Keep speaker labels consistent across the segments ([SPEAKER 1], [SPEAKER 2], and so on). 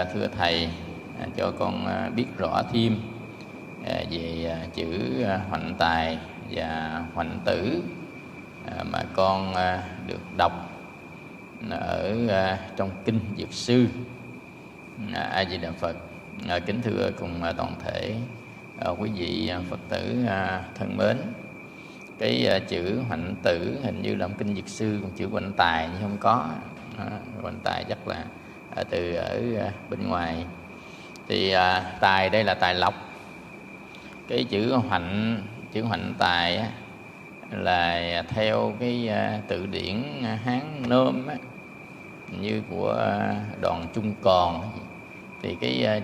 [SPEAKER 1] thưa thầy, cho con biết rõ thêm về chữ hoạnh tài và hoạnh tử mà con được đọc ở trong kinh Dược Sư. A Di Đà Phật. Kính thưa cùng toàn thể quý vị Phật tử thân mến, cái chữ hoạnh tử hình như là trong kinh Dược Sư, còn chữ hoạnh tài nhưng không có. Hoạnh tài chắc là từ ở bên ngoài. Thì tài đây là tài lộc. Cái chữ hoạnh tài là theo cái từ điển Hán Nôm như của Đoàn Trung Còn, thì cái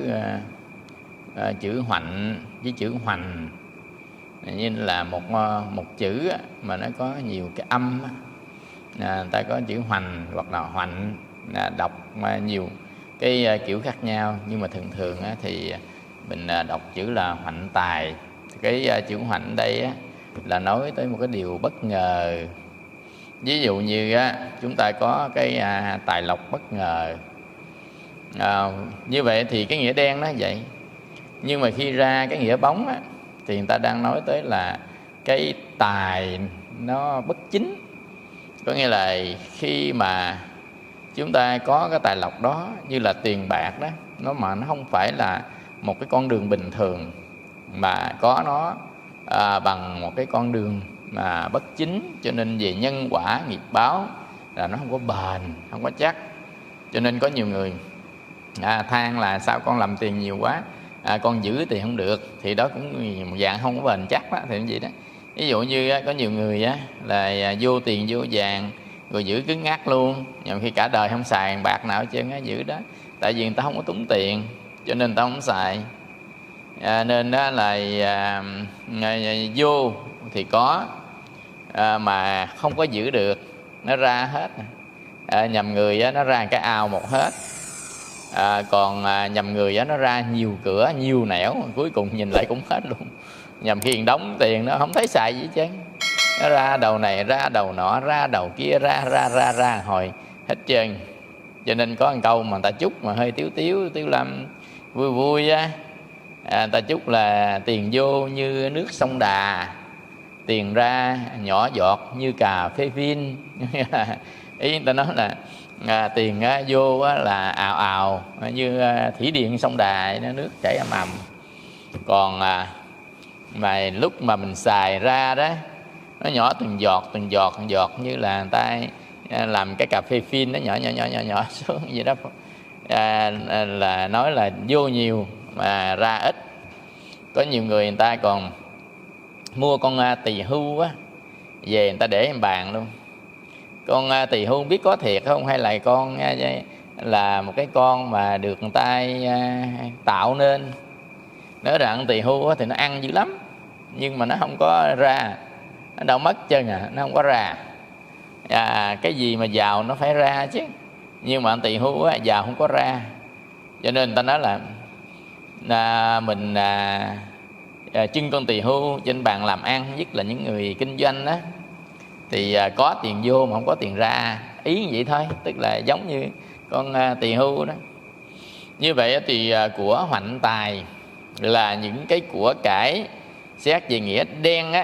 [SPEAKER 1] chữ hoạnh với chữ hoành như là một chữ mà nó có nhiều cái âm. Người ta có chữ hoành hoặc là hoạnh, đọc nhiều cái kiểu khác nhau, nhưng mà thường thì mình đọc chữ là hoạnh tài. Cái chữ hoạnh đây là nói tới một cái điều bất ngờ. Ví dụ như chúng ta có cái tài lộc bất ngờ, như vậy thì cái nghĩa đen nó vậy. Nhưng mà khi ra cái nghĩa bóng thì người ta đang nói tới là cái tài nó bất chính. Có nghĩa là khi mà chúng ta có cái tài lộc đó, như là tiền bạc đó, nó không phải là một cái con đường bình thường, mà có nó bằng một cái con đường mà bất chính, cho nên về nhân quả nghiệp báo là nó không có bền, không có chắc. Cho nên có nhiều người than là sao con làm tiền nhiều quá, con giữ tiền không được, thì đó cũng một dạng không có bền chắc đó, thì như vậy đó. Ví dụ như có nhiều người là vô tiền vô vàng rồi giữ cứng ngắc luôn, nhưng khi cả đời không xài bạc nào hết trơn giữ đó. Tại vì người ta không có tốn tiền, cho nên người ta không xài. Nên đó là vô thì có, mà không có giữ được, nó ra hết. Nhầm người nó ra cái ao một hết, còn nhầm người nó ra nhiều cửa nhiều nẻo, cuối cùng nhìn lại cũng hết luôn. Nhầm khi đóng tiền nó không thấy xài gì chứ, nó ra đầu này ra đầu nọ, ra đầu kia, ra hồi hết trơn. Cho nên có một câu mà người ta chúc mà hơi tiếu lâm vui vui người ta chúc là tiền vô như nước sông Đà, tiền ra nhỏ giọt như cà phê phin. Ý người ta nói là tiền vô là ào ào như thủy điện sông Đà, nó nước chảy ầm ầm. Còn mà lúc mà mình xài ra đó, nó nhỏ từng giọt như là người ta làm cái cà phê phin, nó nhỏ xuống vậy đó. Là nói là vô nhiều mà ra ít. Có nhiều người ta còn mua con tỳ hưu về người ta để em bàn luôn. Con tỳ hưu biết có thiệt không, hay là con là một cái con mà được người ta tạo nên. Nói rằng tỳ hưu thì nó ăn dữ lắm, nhưng mà nó không có ra, nó đâu mất chân nó không có ra. Cái gì mà giàu nó phải ra chứ, nhưng mà tỳ hưu giàu không có ra. Cho nên người ta nói là mình trưng con tỳ hưu trên bàn làm ăn, nhất là những người kinh doanh đó, thì có tiền vô mà không có tiền ra. Ý vậy thôi, tức là giống như con tỳ hưu đó. Như vậy thì của hoạnh tài là những cái của cải, xét về nghĩa đen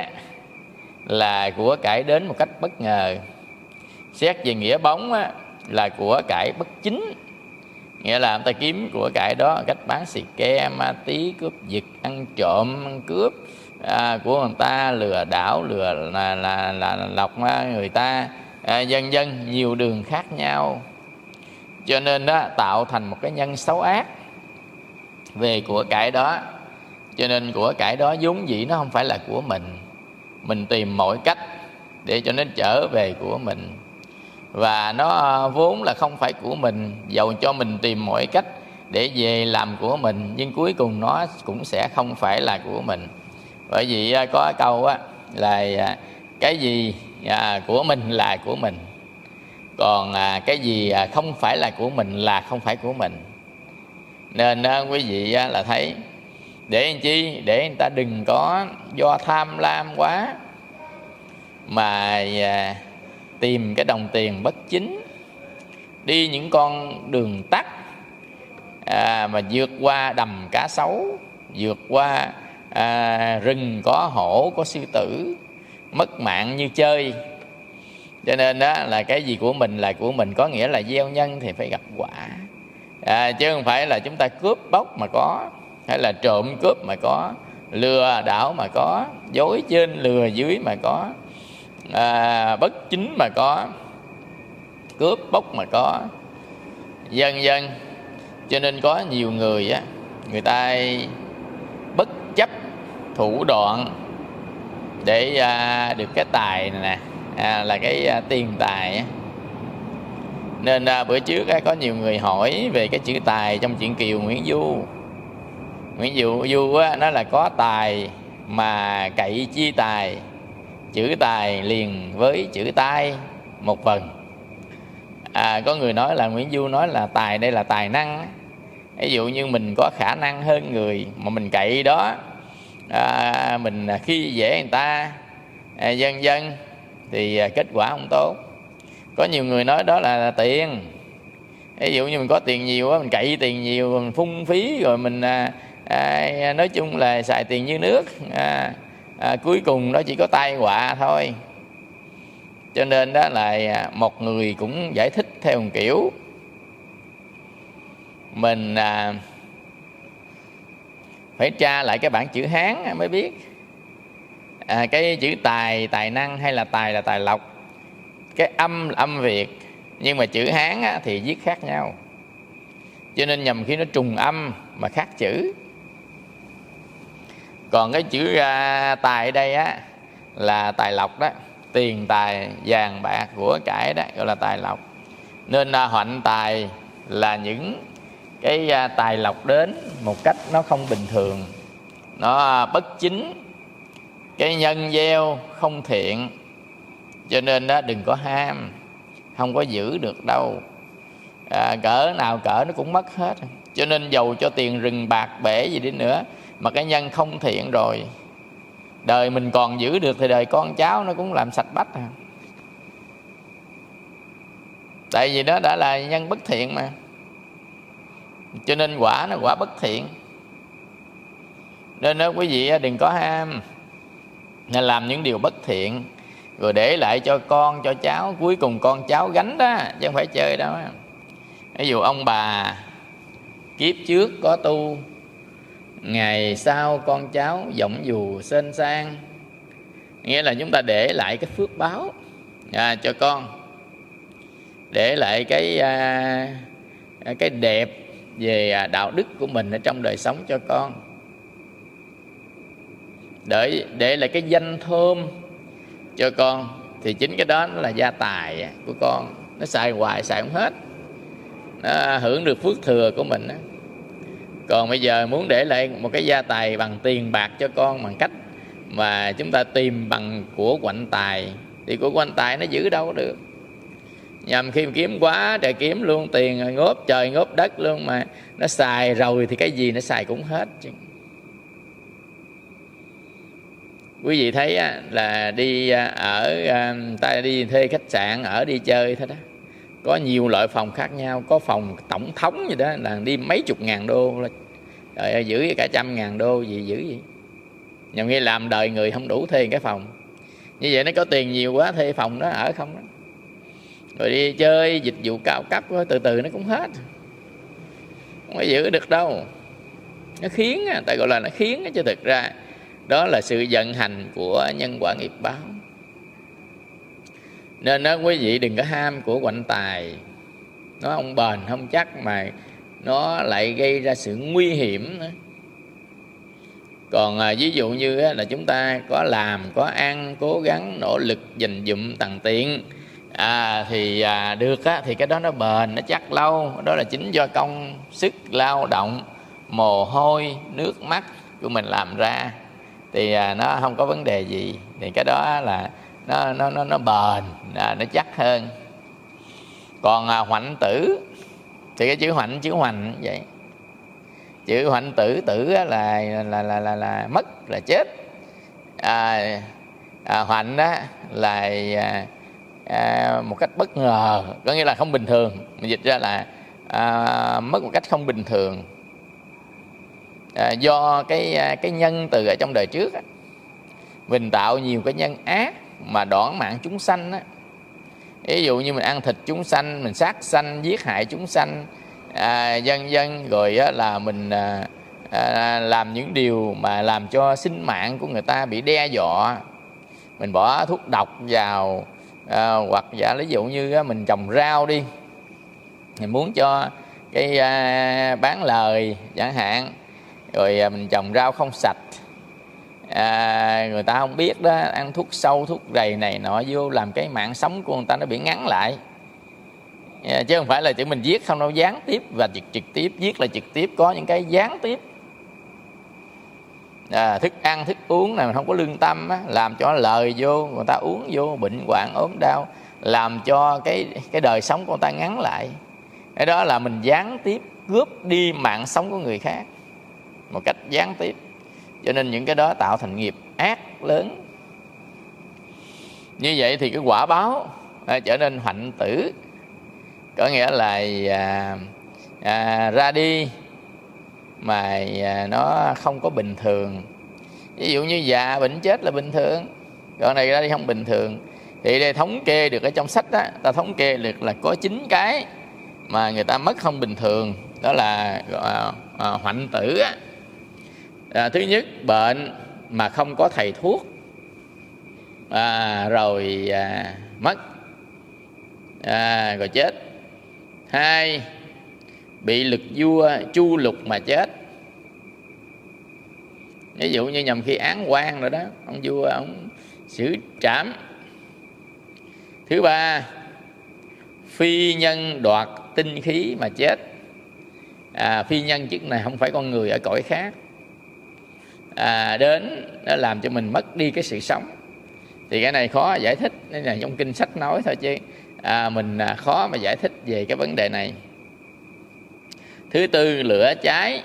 [SPEAKER 1] là của cải đến một cách bất ngờ. Xét về nghĩa bóng là của cải bất chính, nghĩa là người ta kiếm của cải đó cách bán xì ke, ma tí, cướp giật, ăn trộm, ăn cướp của người ta, lừa đảo, lừa là lọc người ta, vân vân, nhiều đường khác nhau. Cho nên đó tạo thành một cái nhân xấu ác về của cải đó. Cho nên của cải đó vốn dĩ nó không phải là của mình tìm mọi cách để cho nó trở về của mình. Và nó vốn là không phải của mình, dầu cho mình tìm mọi cách để về làm của mình, nhưng cuối cùng nó cũng sẽ không phải là của mình. Bởi vì có câu là cái gì của mình là của mình, còn cái gì không phải là của mình là không phải của mình. Nên quý vị là thấy, để làm chi? Để người ta đừng có do tham lam quá mà tìm cái đồng tiền bất chính, đi những con đường tắt mà vượt qua đầm cá sấu, vượt qua rừng có hổ, có sư tử, mất mạng như chơi. Cho nên đó là cái gì của mình là của mình, có nghĩa là gieo nhân thì phải gặp quả, chứ không phải là chúng ta cướp bóc mà có, hay là trộm cướp mà có, lừa đảo mà có, dối trên lừa dưới mà có, bất chính mà có, cướp bóc mà có, vân vân. Cho nên có nhiều người á, người ta bất chấp thủ đoạn để được cái tài này nè, là cái tiền tài á. Nên bữa trước có nhiều người hỏi về cái chữ tài trong truyện Kiều Nguyễn Du. Nguyễn Du nó là có tài mà cậy chi tài, chữ tài liền với chữ tai một phần. Có người nói là Nguyễn Du nói là tài đây là tài năng. Ví dụ như mình có khả năng hơn người mà mình cậy đó, mình khi dễ người ta, vân vân, thì kết quả không tốt. Có nhiều người nói đó là tiền. Ví dụ như mình có tiền nhiều á, mình cậy tiền nhiều, mình phung phí, rồi mình nói chung là xài tiền như nước, cuối cùng nó chỉ có tai họa thôi. Cho nên đó là một người cũng giải thích theo một kiểu. Mình phải tra lại cái bảng chữ Hán mới biết cái chữ tài, tài năng, hay là tài lộc. Cái âm là âm Việt, nhưng mà chữ Hán thì viết khác nhau, cho nên nhầm khi nó trùng âm mà khác chữ. Còn cái chữ tài ở đây là tài lộc đó, tiền tài, vàng bạc, của cải đó, gọi là tài lộc. Nên hoạnh tài là những cái tài lộc đến một cách nó không bình thường, nó bất chính, cái nhân gieo không thiện. Cho nên đó đừng có ham, không có giữ được đâu, cỡ nào cỡ nó cũng mất hết. Cho nên dầu cho tiền rừng bạc bể gì đi nữa, mà cái nhân không thiện rồi, đời mình còn giữ được thì đời con cháu nó cũng làm sạch bách. Tại vì nó đã là nhân bất thiện mà, cho nên quả nó quả bất thiện. Nên đó quý vị đừng có ham, nên làm những điều bất thiện rồi để lại cho con cho cháu, cuối cùng con cháu gánh đó, chứ không phải chơi đâu. Ví dụ ông bà kiếp trước có tu, ngày sau con cháu giọng dù sên sang, nghĩa là chúng ta để lại cái phước báo cho con, để lại cái đẹp về đạo đức của mình ở trong đời sống cho con, để lại cái danh thơm cho con. Thì chính cái đó nó là gia tài của con, nó xài hoài xài không hết, nó hưởng được phước thừa của mình đó. Còn bây giờ muốn để lại một cái gia tài bằng tiền bạc cho con bằng cách mà chúng ta tìm bằng của quạnh tài, thì của quạnh tài nó giữ đâu được. Nhằm khi kiếm quá trời kiếm luôn, tiền ngốp trời ngốp đất luôn, mà nó xài rồi thì cái gì nó xài cũng hết chứ. Quý vị thấy là đi ta đi thuê khách sạn ở đi chơi thôi đó, có nhiều loại phòng khác nhau. Có phòng tổng thống gì đó là đi mấy chục ngàn đô, trời ơi, giữ cả 100.000 đô gì giữ gì. Nhằm khi làm đời người không đủ thuê cái phòng. Như vậy nó có tiền nhiều quá thuê phòng đó ở không đó. Rồi đi chơi dịch vụ cao cấp đó, từ từ nó cũng hết, không có giữ được đâu. Nó khiến, tại gọi là nó khiến, chứ thực ra đó là sự vận hành của nhân quả nghiệp báo. Nên đó quý vị đừng có ham của quạnh tài, nó không bền không chắc, mà nó lại gây ra sự nguy hiểm nữa. Còn ví dụ như là chúng ta có làm, có ăn, cố gắng nỗ lực dành dụm tằn tiện thì được thì cái đó nó bền, nó chắc lâu. Đó là chính do công sức lao động, mồ hôi nước mắt của mình làm ra, thì nó không có vấn đề gì. Thì cái đó là nó bền, nó chắc hơn. Còn hoạnh tử thì cái chữ hoạnh, chữ hoành vậy. Chữ hoạnh tử, tử là mất, là chết. Hoạnh đó là một cách bất ngờ, có nghĩa là không bình thường. Mình dịch ra là mất một cách không bình thường. Do cái nhân từ ở trong đời trước á, mình tạo nhiều cái nhân ác mà đoản mạng chúng sanh á. Ví dụ như mình ăn thịt chúng sanh, mình sát sanh, giết hại chúng sanh, vân vân, rồi á, là mình làm những điều mà làm cho sinh mạng của người ta bị đe dọa. Mình bỏ thuốc độc vào, hoặc giả ví dụ như mình trồng rau đi, mình muốn cho cái bán lời chẳng hạn, rồi mình trồng rau không sạch, người ta không biết đó, ăn thuốc sâu thuốc rầy này nọ vô, làm cái mạng sống của người ta nó bị ngắn lại. Chứ không phải là chỉ mình giết không đâu, gián tiếp và trực tiếp. Giết là trực tiếp, có những cái gián tiếp. Thức ăn thức uống này mình không có lương tâm á, làm cho lời vô, người ta uống vô bệnh hoạn ốm đau, làm cho cái đời sống của người ta ngắn lại. Cái đó là mình gián tiếp cướp đi mạng sống của người khác một cách gián tiếp. Cho nên những cái đó tạo thành nghiệp ác lớn. Như vậy thì cái quả báo trở nên hoạnh tử, có nghĩa là ra đi mà nó không có bình thường. Ví dụ như già bệnh chết là bình thường, còn này ra đi không bình thường. Thì đây thống kê được ở trong sách đó, ta thống kê được là có 9 cái mà người ta mất không bình thường. Đó là hoạnh tử á. Thứ nhất, bệnh mà không có thầy thuốc, rồi mất, rồi chết. Hai, bị lực vua chu lục mà chết. Ví dụ như nhằm khi án quan rồi đó, ông vua ông xử trảm. Thứ ba, phi nhân đoạt tinh khí mà chết. Phi nhân chức này không phải con người ở cõi khác, đến nó làm cho mình mất đi cái sự sống. Thì cái này khó giải thích, nên là trong kinh sách nói thôi chứ mình khó mà giải thích về cái vấn đề này. Thứ tư, lửa cháy.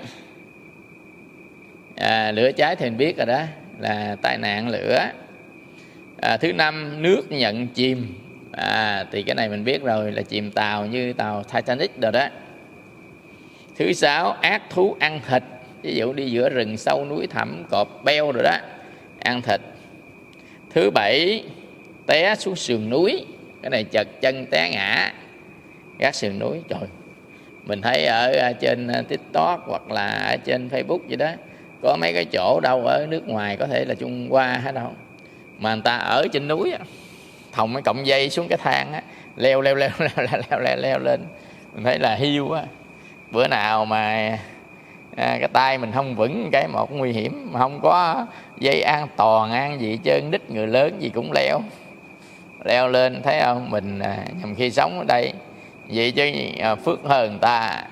[SPEAKER 1] Lửa cháy thì mình biết rồi đó, là tai nạn lửa. Thứ năm, nước nhận chìm. Thì cái này mình biết rồi, là chìm tàu như tàu Titanic rồi đó. Thứ sáu, ác thú ăn thịt. Ví dụ đi giữa rừng sâu núi thẳm, cọp beo rồi đó, ăn thịt. Thứ bảy, té xuống sườn núi. Cái này chật chân té ngã gác sườn núi. Trời, mình thấy ở trên TikTok hoặc là ở trên Facebook vậy đó, có mấy cái chỗ đâu ở nước ngoài, có thể là Trung Hoa hay đâu, mà người ta ở trên núi á, thòng cái cọng dây xuống cái thang á, leo lên. Mình thấy là hiu á. Bữa nào mà cái tay mình không vững cái một nguy hiểm, mà không có dây an toàn an gì trơn, đít người lớn gì cũng leo lên, thấy không? Mình nhằm khi sống ở đây vậy chứ phước hơn người ta.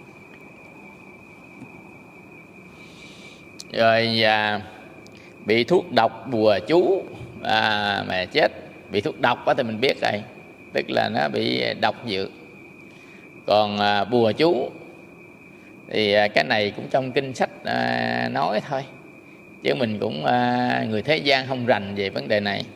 [SPEAKER 1] Rồi bị thuốc độc bùa chú mà chết. Bị thuốc độc thì mình biết rồi, tức là nó bị độc dược. Còn bùa chú thì cái này cũng trong kinh sách nói thôi, chứ mình cũng người thế gian không rành về vấn đề này.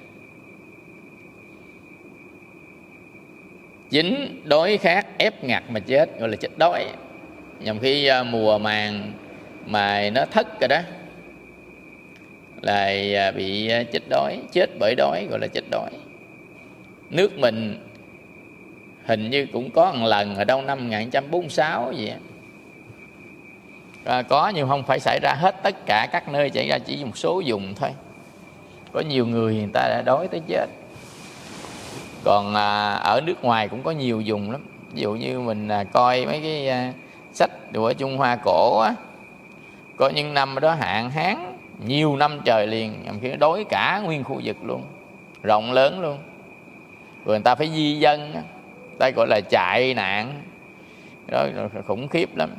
[SPEAKER 1] Chính, đói khát ép ngặt mà chết, gọi là chết đói. Nhằm khi mùa màng mà nó thất rồi đó, là bị chết đói, chết bởi đói, gọi là chết đói. Nước mình hình như cũng có một lần ở đâu năm 1946 gì á, có nhưng không phải xảy ra hết tất cả các nơi, xảy ra chỉ một số vùng thôi. Có nhiều người ta đã đói tới chết. Còn ở nước ngoài cũng có nhiều vùng lắm. Ví dụ như mình coi mấy cái sách của Trung Hoa cổ á, có những năm đó hạn hán nhiều năm trời liền, khi nó đói cả nguyên khu vực luôn, rộng lớn luôn. Rồi người ta phải di dân, ta gọi là chạy nạn, đó khủng khiếp lắm.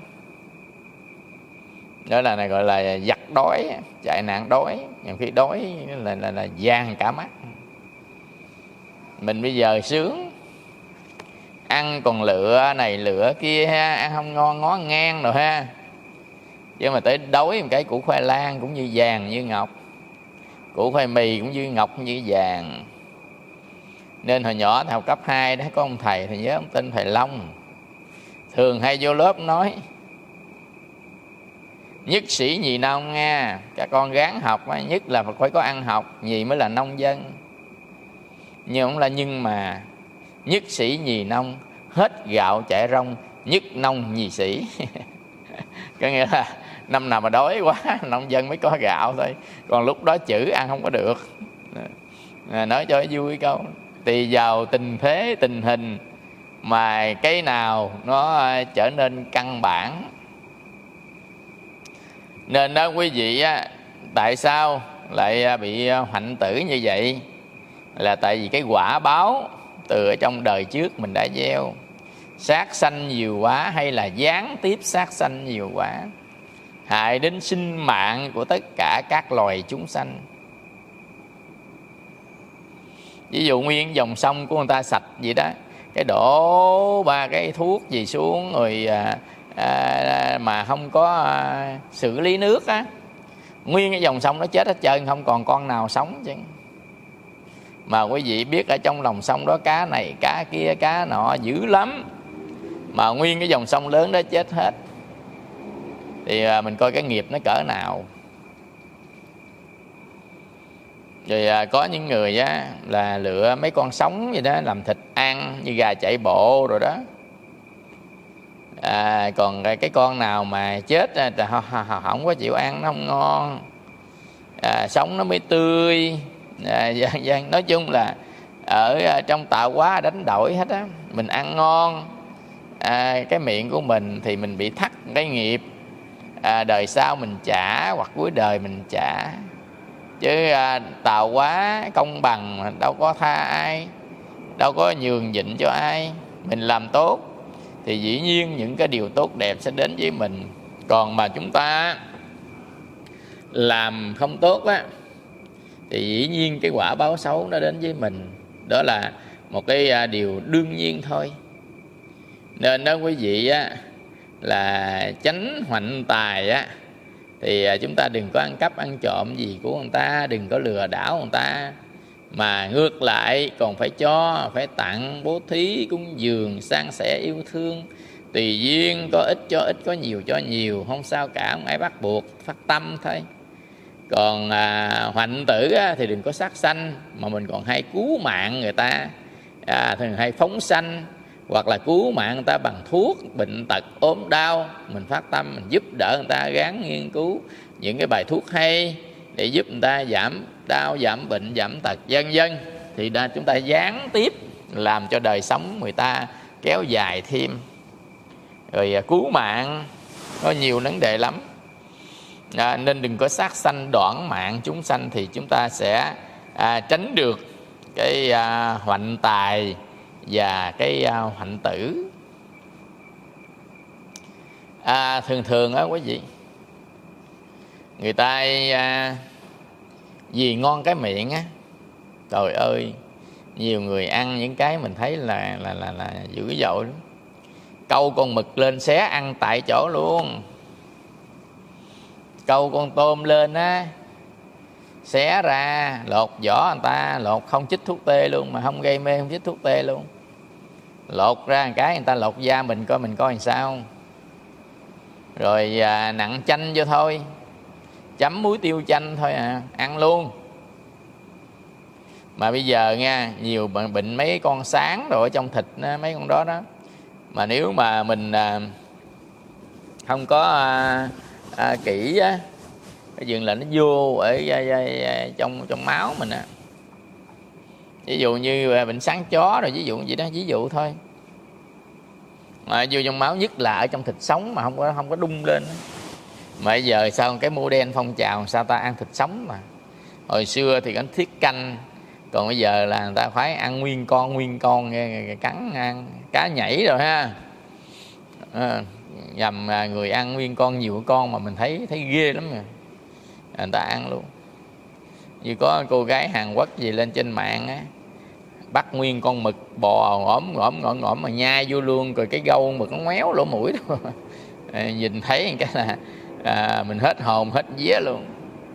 [SPEAKER 1] Đó là này gọi là giặc đói, chạy nạn đói. Nhiều khi đói là vàng cả mắt. Mình bây giờ sướng, ăn còn lựa này lựa kia ha, ăn không ngon ngó ngang rồi ha. Nhưng mà tới đói một cái củ khoai lang cũng như vàng như ngọc, củ khoai mì cũng như ngọc như vàng. Nên hồi nhỏ học cấp 2 đó có ông thầy, thầy nhớ ông tên thầy Long. thường hay vô lớp nói nhất sĩ nhì nông nha, các con ráng học á, nhất là phải có ăn học, nhì mới là nông dân. Nhưng không là nhưng mà nhất sĩ nhì nông, hết gạo chảy rong, nhất nông nhì sĩ. Có nghĩa là năm nào mà đói quá nông dân mới có gạo thôi, còn lúc đó chữ ăn không có được. Nói cho vui câu, tùy vào tình thế tình hình mà cái nào nó trở nên căn bản. Nên đó quý vị á, tại sao lại bị hoạnh tử như vậy? Là tại vì cái quả báo từ ở trong đời trước mình đã gieo. Sát sanh nhiều quá hay là gián tiếp sát sanh nhiều quá, hại đến sinh mạng của tất cả các loài chúng sanh. Ví dụ nguyên dòng sông của người ta sạch vậy đó, cái đổ 3 cái thuốc gì xuống rồi mà không có xử lý nước á, nguyên cái dòng sông nó chết hết trơn, không còn con nào sống chứ. Mà quý vị biết ở trong lòng sông đó cá này cá kia cá nọ dữ lắm, mà nguyên cái dòng sông lớn đó chết hết, thì mình coi cái nghiệp nó cỡ nào. Rồi có những người á là lựa mấy con sống vậy đó làm thịt ăn, như gà chạy bộ rồi đó. Còn cái con nào mà chết không có chịu ăn, nó không ngon. Sống nó mới tươi. Nói chung là ở trong tạo hóa đánh đổi hết á. Mình ăn ngon, cái miệng của mình thì mình bị thắt cái nghiệp, đời sau mình trả hoặc cuối đời mình trả. Chứ tạo hóa công bằng, đâu có tha ai, đâu có nhường nhịn cho ai. Mình làm tốt thì dĩ nhiên những cái điều tốt đẹp sẽ đến với mình. Còn mà chúng ta làm không tốt á, thì dĩ nhiên cái quả báo xấu nó đến với mình. Đó là một cái điều đương nhiên thôi. Nên đó quý vị á, là tránh hoạnh tài á, thì chúng ta đừng có ăn cắp ăn trộm gì của người ta, đừng có lừa đảo người ta, mà ngược lại còn phải cho, phải tặng, bố thí, cúng dường, san sẻ yêu thương, tùy duyên, có ít cho ít, có nhiều cho nhiều, không sao cả, không ai bắt buộc, phát tâm thôi. Còn hoạnh tử á, thì đừng có sát sanh, mà mình còn hay cứu mạng người ta, thường hay phóng sanh, hoặc là cứu mạng người ta bằng thuốc, bệnh tật, ốm đau. Mình phát tâm, mình giúp đỡ người ta, gắng nghiên cứu những cái bài thuốc hay để giúp người ta giảm đau, giảm bệnh, giảm tật, vân vân. Thì chúng ta gián tiếp làm cho đời sống người ta kéo dài thêm. Rồi cứu mạng có nhiều vấn đề lắm. Nên đừng có sát sanh đoạn mạng chúng sanh, thì chúng ta sẽ tránh được cái hoạnh tài và cái hoạnh tử. Thường á quý vị, người ta vì ngon cái miệng á, trời ơi, nhiều người ăn những cái mình thấy là dữ dội lắm. Câu con mực lên xé ăn tại chỗ luôn. Câu con tôm lên á, xé ra lột vỏ người ta, lột không chích thuốc tê luôn, mà không gây mê, không chích thuốc tê luôn. Lột ra một cái người ta lột da mình coi làm sao. Rồi nặng chanh vô thôi, chấm muối tiêu chanh thôi ăn luôn. Mà bây giờ nha, nhiều bệnh mấy con sáng rồi ở trong thịt mấy con đó đó, mà nếu mà mình không có kỹ á, cái dường là nó vô ở trong máu mình á. Ví dụ như bệnh sáng chó rồi, ví dụ vậy đó, ví dụ thôi. Mà vô trong máu, nhất là ở trong thịt sống mà không có đung lên. Mà bây giờ sao cái mô đen phong trào sao ta ăn thịt sống mà. Hồi xưa thì anh thiết canh, còn bây giờ là người ta phải ăn nguyên con cắn ăn. Cá nhảy rồi ha. Nhằm người ăn nguyên con, nhiều con mà mình thấy ghê lắm rồi. Người ta ăn luôn. Như có cô gái Hàn Quốc gì lên trên mạng á, bắt nguyên con mực bò ngõm mà nhai vô luôn, rồi cái gâu mực nó ngoéo lỗ mũi đó. Nhìn thấy cái là mình hết hồn hết vía luôn.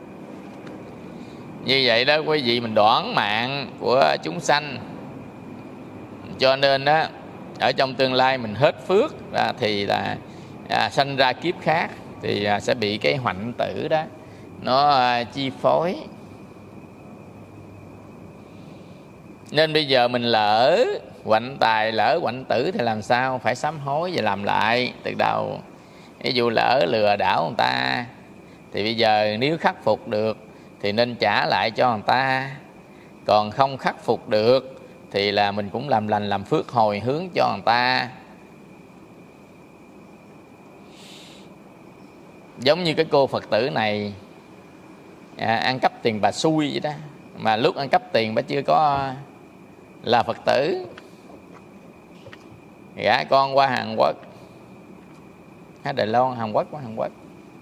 [SPEAKER 1] Như vậy đó quý vị, mình đoản mạng của chúng sanh. Cho nên đó ở trong tương lai mình hết phước thì là sanh ra kiếp khác, thì sẽ bị cái hoạnh tử đó nó chi phối. Nên bây giờ mình lỡ hoạnh tài, lỡ hoạnh tử thì làm sao? Phải sám hối và làm lại từ đầu. Ví dụ lỡ lừa đảo người ta thì bây giờ nếu khắc phục được thì nên trả lại cho người ta. Còn không khắc phục được thì là mình cũng làm lành làm phước hồi hướng cho người ta. Giống như cái cô Phật tử này ăn cắp tiền bà xui vậy đó. Mà lúc ăn cắp tiền bà chưa có là Phật tử, gả con qua Hàn Quốc, Đài Loan, Hàn Quốc, qua Hàn Quốc.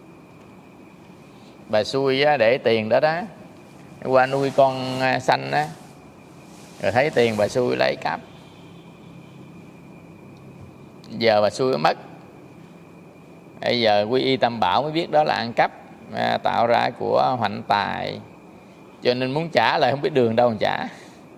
[SPEAKER 1] Bà xui để tiền đó đó qua nuôi con xanh á, rồi thấy tiền bà xui lấy cắp. Giờ bà xui mất. Bây giờ quy y Tam Bảo mới biết đó là ăn cắp tạo ra của hoạnh tài, cho nên muốn trả lại không biết đường đâu mà trả.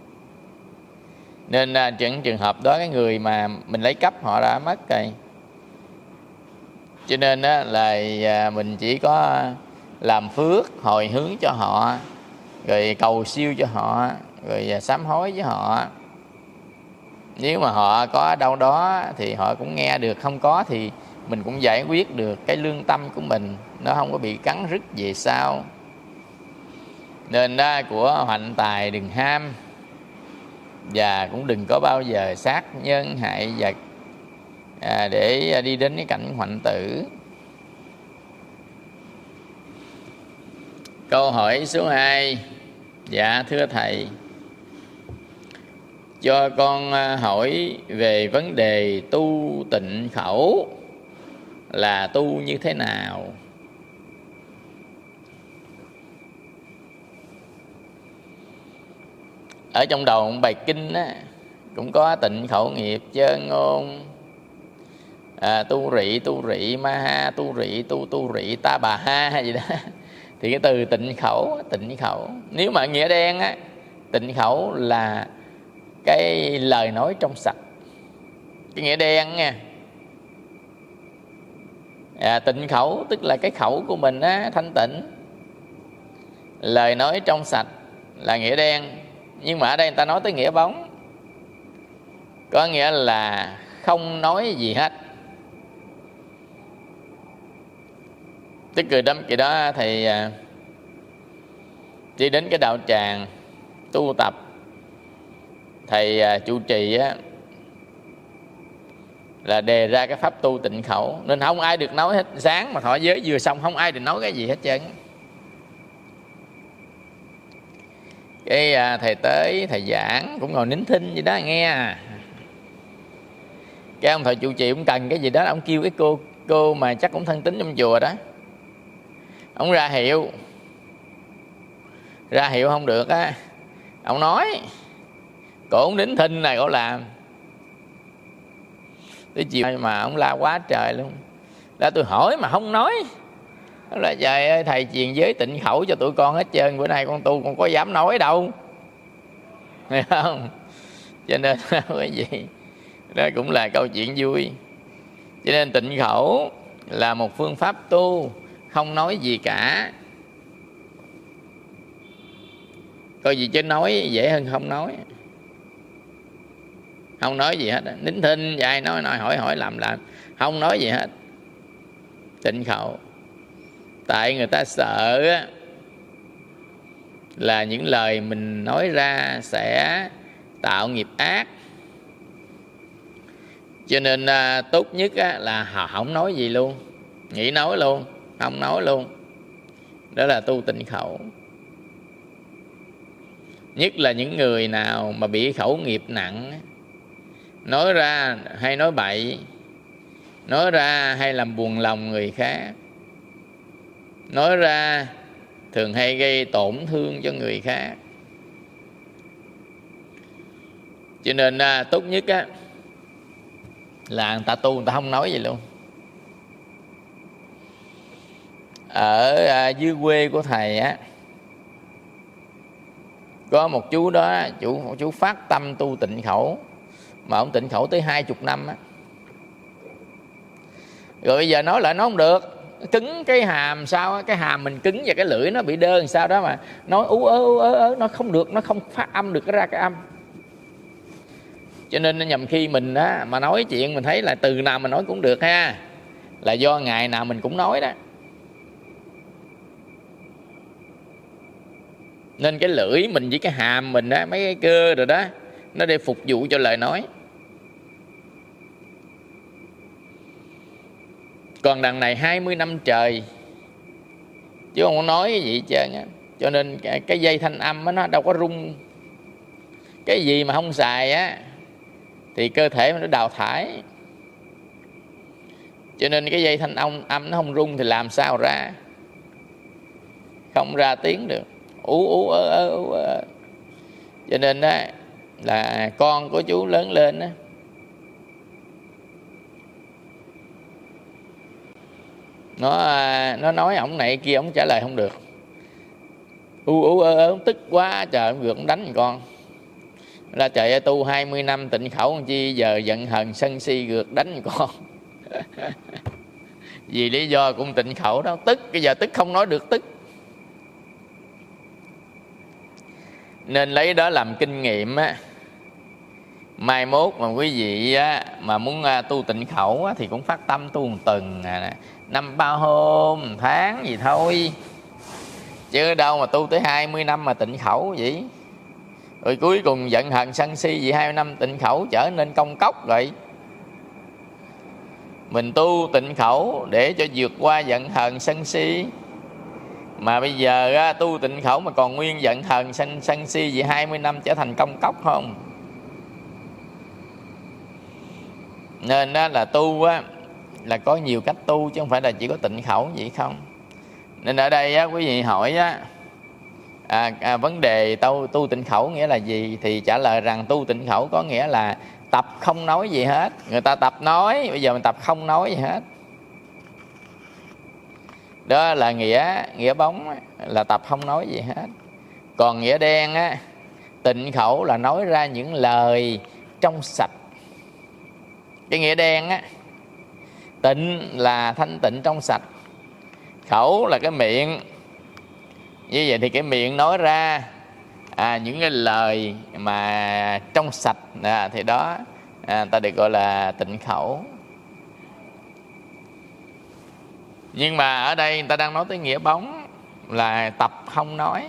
[SPEAKER 1] Nên những trường hợp đó, cái người mà mình lấy cắp họ đã mất rồi, cho nên là mình chỉ có làm phước hồi hướng cho họ, rồi cầu siêu cho họ, rồi sám hối với họ. Nếu mà họ có đâu đó thì họ cũng nghe được, không có thì mình cũng giải quyết được cái lương tâm của mình, nó không có bị cắn rứt về sau. Nên của hoạnh tài đừng ham, và cũng đừng có bao giờ sát nhân hại vật để đi đến cái cảnh hoạnh tử. Câu hỏi số 2. Dạ thưa thầy, cho con hỏi về vấn đề tu tịnh khẩu là tu như thế nào? Ở trong đầu bài kinh á, cũng có tịnh khẩu nghiệp chơn ngôn, tu rị ma ha, tu rị ta bà ha hay gì đó. Thì cái từ tịnh khẩu nếu mà nghĩa đen á, tịnh khẩu là cái lời nói trong sạch, cái nghĩa đen nha. Tịnh khẩu tức là cái khẩu của mình á, thanh tịnh, lời nói trong sạch là nghĩa đen. Nhưng mà ở đây người ta nói tới nghĩa bóng, có nghĩa là không nói gì hết. Tức kỳ đó thầy đi đến cái đạo tràng tu tập, thầy trụ trì á, là đề ra cái pháp tu tịnh khẩu, nên không ai được nói hết. Sáng mà thọ giới vừa xong không ai được nói cái gì hết trơn. Cái thầy tới thầy giảng cũng ngồi nín thinh vậy đó nghe. Cái ông thầy trụ trì cũng cần cái gì đó, ông kêu cái cô mà chắc cũng thân tín trong chùa đó, ông ra hiệu không được á, ông nói cổ ông nín thinh này cổ làm. Tới chiều mà ông la quá trời luôn. Là tôi hỏi mà không nói. Nó là trời ơi, thầy truyền giới tịnh khẩu cho tụi con hết trơn, bữa nay con tu con có dám nói đâu, hiểu không? Cho nên cái gì đó cũng là câu chuyện vui. Cho nên tịnh khẩu là một phương pháp tu không nói gì cả. Coi gì chứ nói dễ hơn không nói. Không nói gì hết, nín thinh vậy, nói hỏi làm, không nói gì hết. Tịnh khẩu. Tại người ta sợ là những lời mình nói ra sẽ tạo nghiệp ác, cho nên tốt nhất là họ không nói gì luôn, nghỉ nói luôn, không nói luôn. Đó là tu tịnh khẩu. Nhất là những người nào mà bị khẩu nghiệp nặng, nói ra hay nói bậy, nói ra hay làm buồn lòng người khác, nói ra thường hay gây tổn thương cho người khác. Cho nên tốt nhất là người ta tu người ta không nói gì luôn. Ở dưới quê của thầy có một chú đó, chú phát tâm tu tịnh khẩu mà ông tịnh khẩu tới 20 năm á. Rồi bây giờ nói lại nói không được, cứng cái hàm sao á, cái hàm mình cứng và cái lưỡi nó bị đơ sao đó mà nói ú ớ nó không được, nó không phát âm được ra cái âm. Cho nên nhầm khi mình á mà nói chuyện mình thấy là từ nào mình nói cũng được ha, là do ngày nào mình cũng nói đó. Nên cái lưỡi mình với cái hàm mình á, mấy cái cơ rồi đó, nó để phục vụ cho lời nói. Còn đằng này 20 năm trời chứ không có nói cái gì hết trơn á. Cho nên cái dây thanh âm á, nó đâu có rung. Cái gì mà không xài á thì cơ thể nó đào thải. Cho nên cái dây thanh âm nó không rung thì làm sao ra, không ra tiếng được, ú ớ. Cho nên đó là con của chú lớn lên đó, nó nói ổng này kia ổng trả lời không được, ú ớ tức quá trời, ông gượng đánh con. Là trời ơi, tu 20 năm tịnh khẩu làm chi giờ giận hờn sân si gượt đánh con. Vì lý do cũng tịnh khẩu đó, tức bây giờ tức không nói được tức. Nên lấy đó làm kinh nghiệm á. Mai mốt mà quý vị á, mà muốn tu tịnh khẩu á, thì cũng phát tâm tu một tuần, năm 3 hôm, tháng gì thôi. Chứ đâu mà tu tới 20 năm mà tịnh khẩu vậy. Rồi cuối cùng giận hờn sân si vì 20 năm tịnh khẩu trở nên công cốc rồi. Mình tu tịnh khẩu để cho vượt qua giận hờn sân si. Mà bây giờ á, tu tịnh khẩu mà còn nguyên giận hờn sân si vì 20 năm trở thành công cốc không? Nên đó là tu á, là có nhiều cách tu chứ không phải là chỉ có tịnh khẩu vậy không. Nên ở đây á, quý vị hỏi á, vấn đề tu tịnh khẩu nghĩa là gì, thì trả lời rằng tu tịnh khẩu có nghĩa là tập không nói gì hết. Người ta tập nói, bây giờ mình tập không nói gì hết. Đó là nghĩa bóng á, là tập không nói gì hết. Còn nghĩa đen á, tịnh khẩu là nói ra những lời trong sạch. Cái nghĩa đen á, tịnh là thanh tịnh trong sạch, khẩu là cái miệng. Như vậy thì cái miệng nói ra những cái lời mà trong sạch thì đó ta được gọi là tịnh khẩu. Nhưng mà ở đây người ta đang nói tới nghĩa bóng là tập không nói.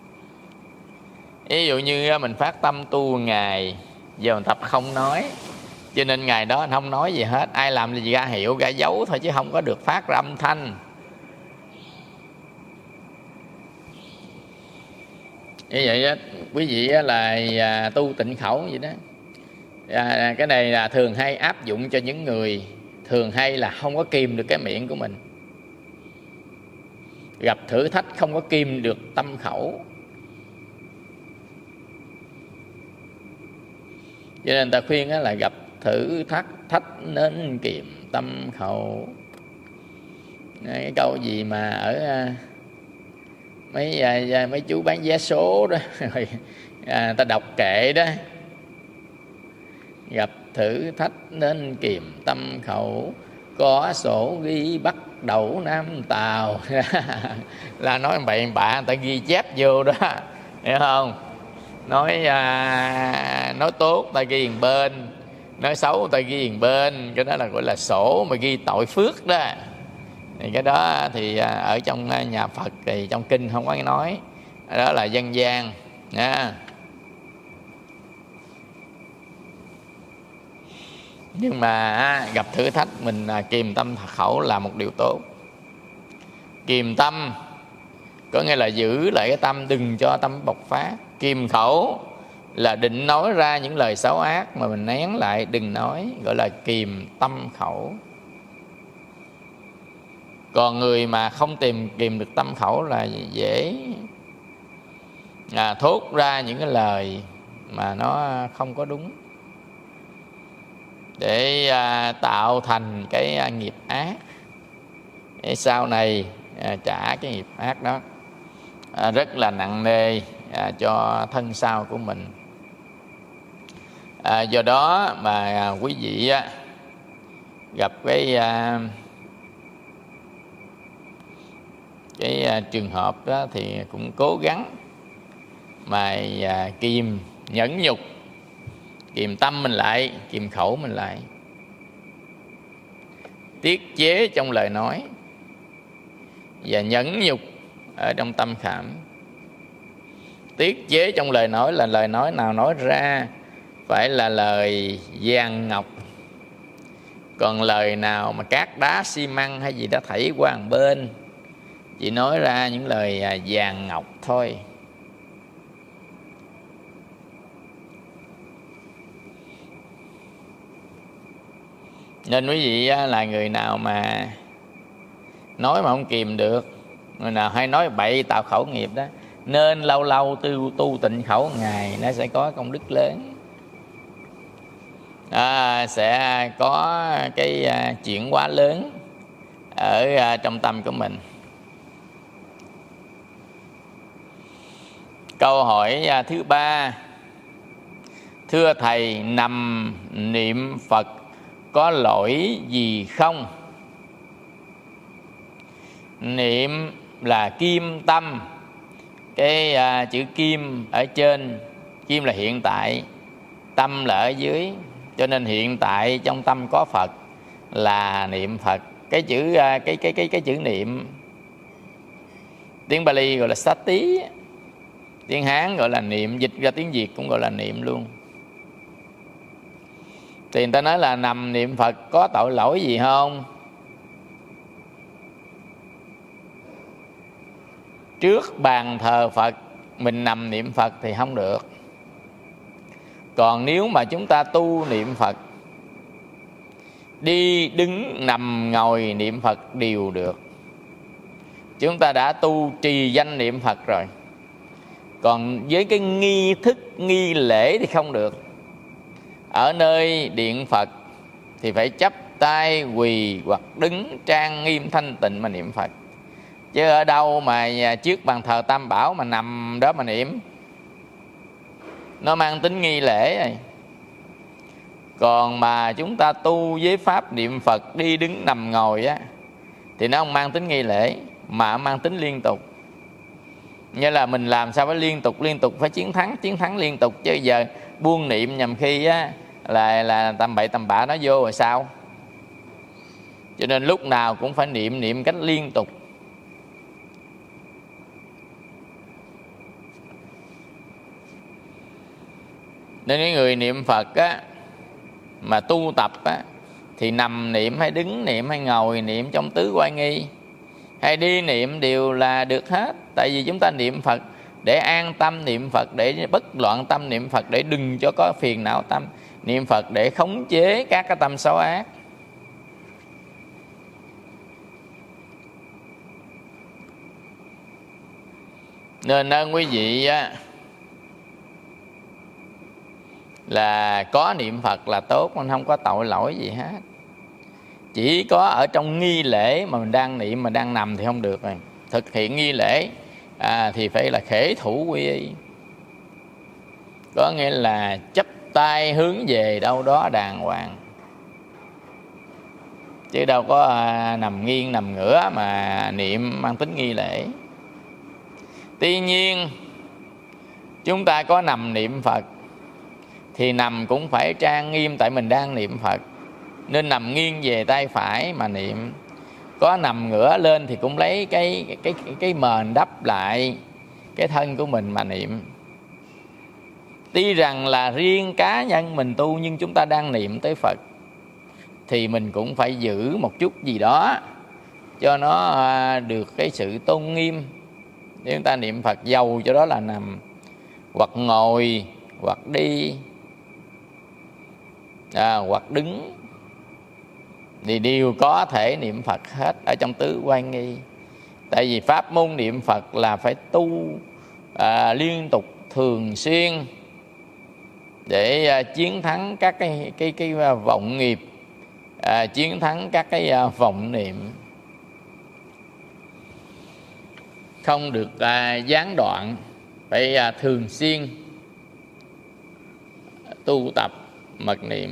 [SPEAKER 1] Ví dụ như mình phát tâm tu ngày, giờ mình tập không nói, cho nên ngày đó anh không nói gì hết. Ai làm gì ra hiệu ra dấu thôi chứ không có được phát ra âm thanh. Như vậy đó, quý vị là tu tịnh khẩu vậy đó. Cái này là thường hay áp dụng cho những người thường hay là không có kìm được cái miệng của mình, gặp thử thách không có kìm được tâm khẩu. Cho nên ta khuyên là gặp thử thách nên kiềm tâm khẩu. Cái câu gì mà ở mấy chú bán vé số đó ta đọc kệ đó, gặp thử thách nên kiềm tâm khẩu, có sổ ghi bắt đầu Nam Tào. Là nói bậy bạ người ta ghi chép vô đó, hiểu không? Nói tốt ta ghi một bên, nói xấu ta ghi một bên. Cái đó là gọi là sổ mà ghi tội phước đó. Thì cái đó thì ở trong nhà Phật thì trong kinh không có nói, đó là dân gian nha. Nhưng mà gặp thử thách mình kiềm tâm khẩu là một điều tốt. Kiềm tâm có nghĩa là giữ lại cái tâm, đừng cho tâm bộc phát. Kiềm khẩu là định nói ra những lời xấu ác mà mình nén lại đừng nói, gọi là kiềm tâm khẩu. Còn người mà không kiềm được tâm khẩu là dễ thốt ra những cái lời mà nó không có đúng, để tạo thành cái nghiệp ác, để sau này trả cái nghiệp ác đó rất là nặng nề cho thân sau của mình. Do đó mà quý vị gặp cái trường hợp đó thì cũng cố gắng mà kìm nhẫn nhục, kìm tâm mình lại, kìm khẩu mình lại, tiết chế trong lời nói và nhẫn nhục ở trong tâm khảm. Tiết chế trong lời nói là lời nói nào nói ra phải là lời vàng ngọc, còn lời nào mà cát đá xi măng hay gì đó thảy qua một bên, chỉ nói ra những lời vàng ngọc thôi. Nên quý vị là người nào mà nói mà không kìm được, người nào hay nói bậy tạo khẩu nghiệp đó, nên lâu lâu tu tịnh khẩu ngày nó sẽ có công đức lớn. Sẽ có cái chuyển hóa lớn ở trong tâm của mình. Câu hỏi thứ 3: thưa thầy, nằm niệm Phật có lỗi gì không? Niệm là kim tâm, cái chữ kim ở trên, kim là hiện tại, tâm là ở dưới, cho nên hiện tại trong tâm có Phật là niệm Phật. Cái chữ cái chữ niệm, tiếng Bali gọi là sati, tiếng Hán gọi là niệm, dịch ra tiếng Việt cũng gọi là niệm luôn. Thì người ta nói là nằm niệm Phật có tội lỗi gì không? Trước bàn thờ Phật mình nằm niệm Phật thì không được. Còn nếu mà chúng ta tu niệm Phật, đi đứng nằm ngồi niệm Phật đều được. Chúng ta đã tu trì danh niệm Phật rồi. Còn với cái nghi thức, nghi lễ thì không được. Ở nơi điện Phật thì phải chắp tay quỳ hoặc đứng trang nghiêm thanh tịnh mà niệm Phật. Chứ ở đâu mà trước bàn thờ Tam Bảo mà nằm đó mà niệm, nó mang tính nghi lễ rồi. Còn mà chúng ta tu với pháp niệm Phật đi đứng nằm ngồi á, thì nó không mang tính nghi lễ mà mang tính liên tục. Như là mình làm sao phải liên tục phải chiến thắng liên tục. Chứ giờ buông niệm nhằm khi á là tầm bậy tầm bạ nó vô rồi sao. Cho nên lúc nào cũng phải niệm cách liên tục. Nên cái người niệm Phật á, mà tu tập á, thì nằm niệm hay đứng niệm hay ngồi niệm trong tứ oai nghi hay đi niệm đều là được hết. Tại vì chúng ta niệm Phật để an tâm, niệm Phật để bất loạn tâm, niệm Phật để đừng cho có phiền não tâm, niệm Phật để khống chế các cái tâm xấu ác. Nên quý vị á, là có niệm Phật là tốt, mình không có tội lỗi gì hết. Chỉ có ở trong nghi lễ mà mình đang niệm mà đang nằm thì không được rồi. Thực hiện nghi lễ thì phải là khế thủ quy y, có nghĩa là chắp tay hướng về đâu đó đàng hoàng, chứ đâu có nằm nghiêng nằm ngửa mà niệm mang tính nghi lễ. Tuy nhiên chúng ta có nằm niệm Phật thì nằm cũng phải trang nghiêm, tại mình đang niệm Phật nên nằm nghiêng về tay phải mà niệm. Có nằm ngửa lên thì cũng lấy cái mền đắp lại cái thân của mình mà niệm. Tuy rằng là riêng cá nhân mình tu, nhưng chúng ta đang niệm tới Phật thì mình cũng phải giữ một chút gì đó cho nó được cái sự tôn nghiêm. Nếu chúng ta niệm Phật dầu cho đó là nằm hoặc ngồi hoặc đi hoặc đứng thì đều có thể niệm Phật hết ở trong tứ oai nghi. Tại vì pháp môn niệm Phật là phải tu liên tục thường xuyên để chiến thắng các cái vọng nghiệp, chiến thắng các cái vọng niệm, không được gián đoạn, phải thường xuyên tu tập mật niệm.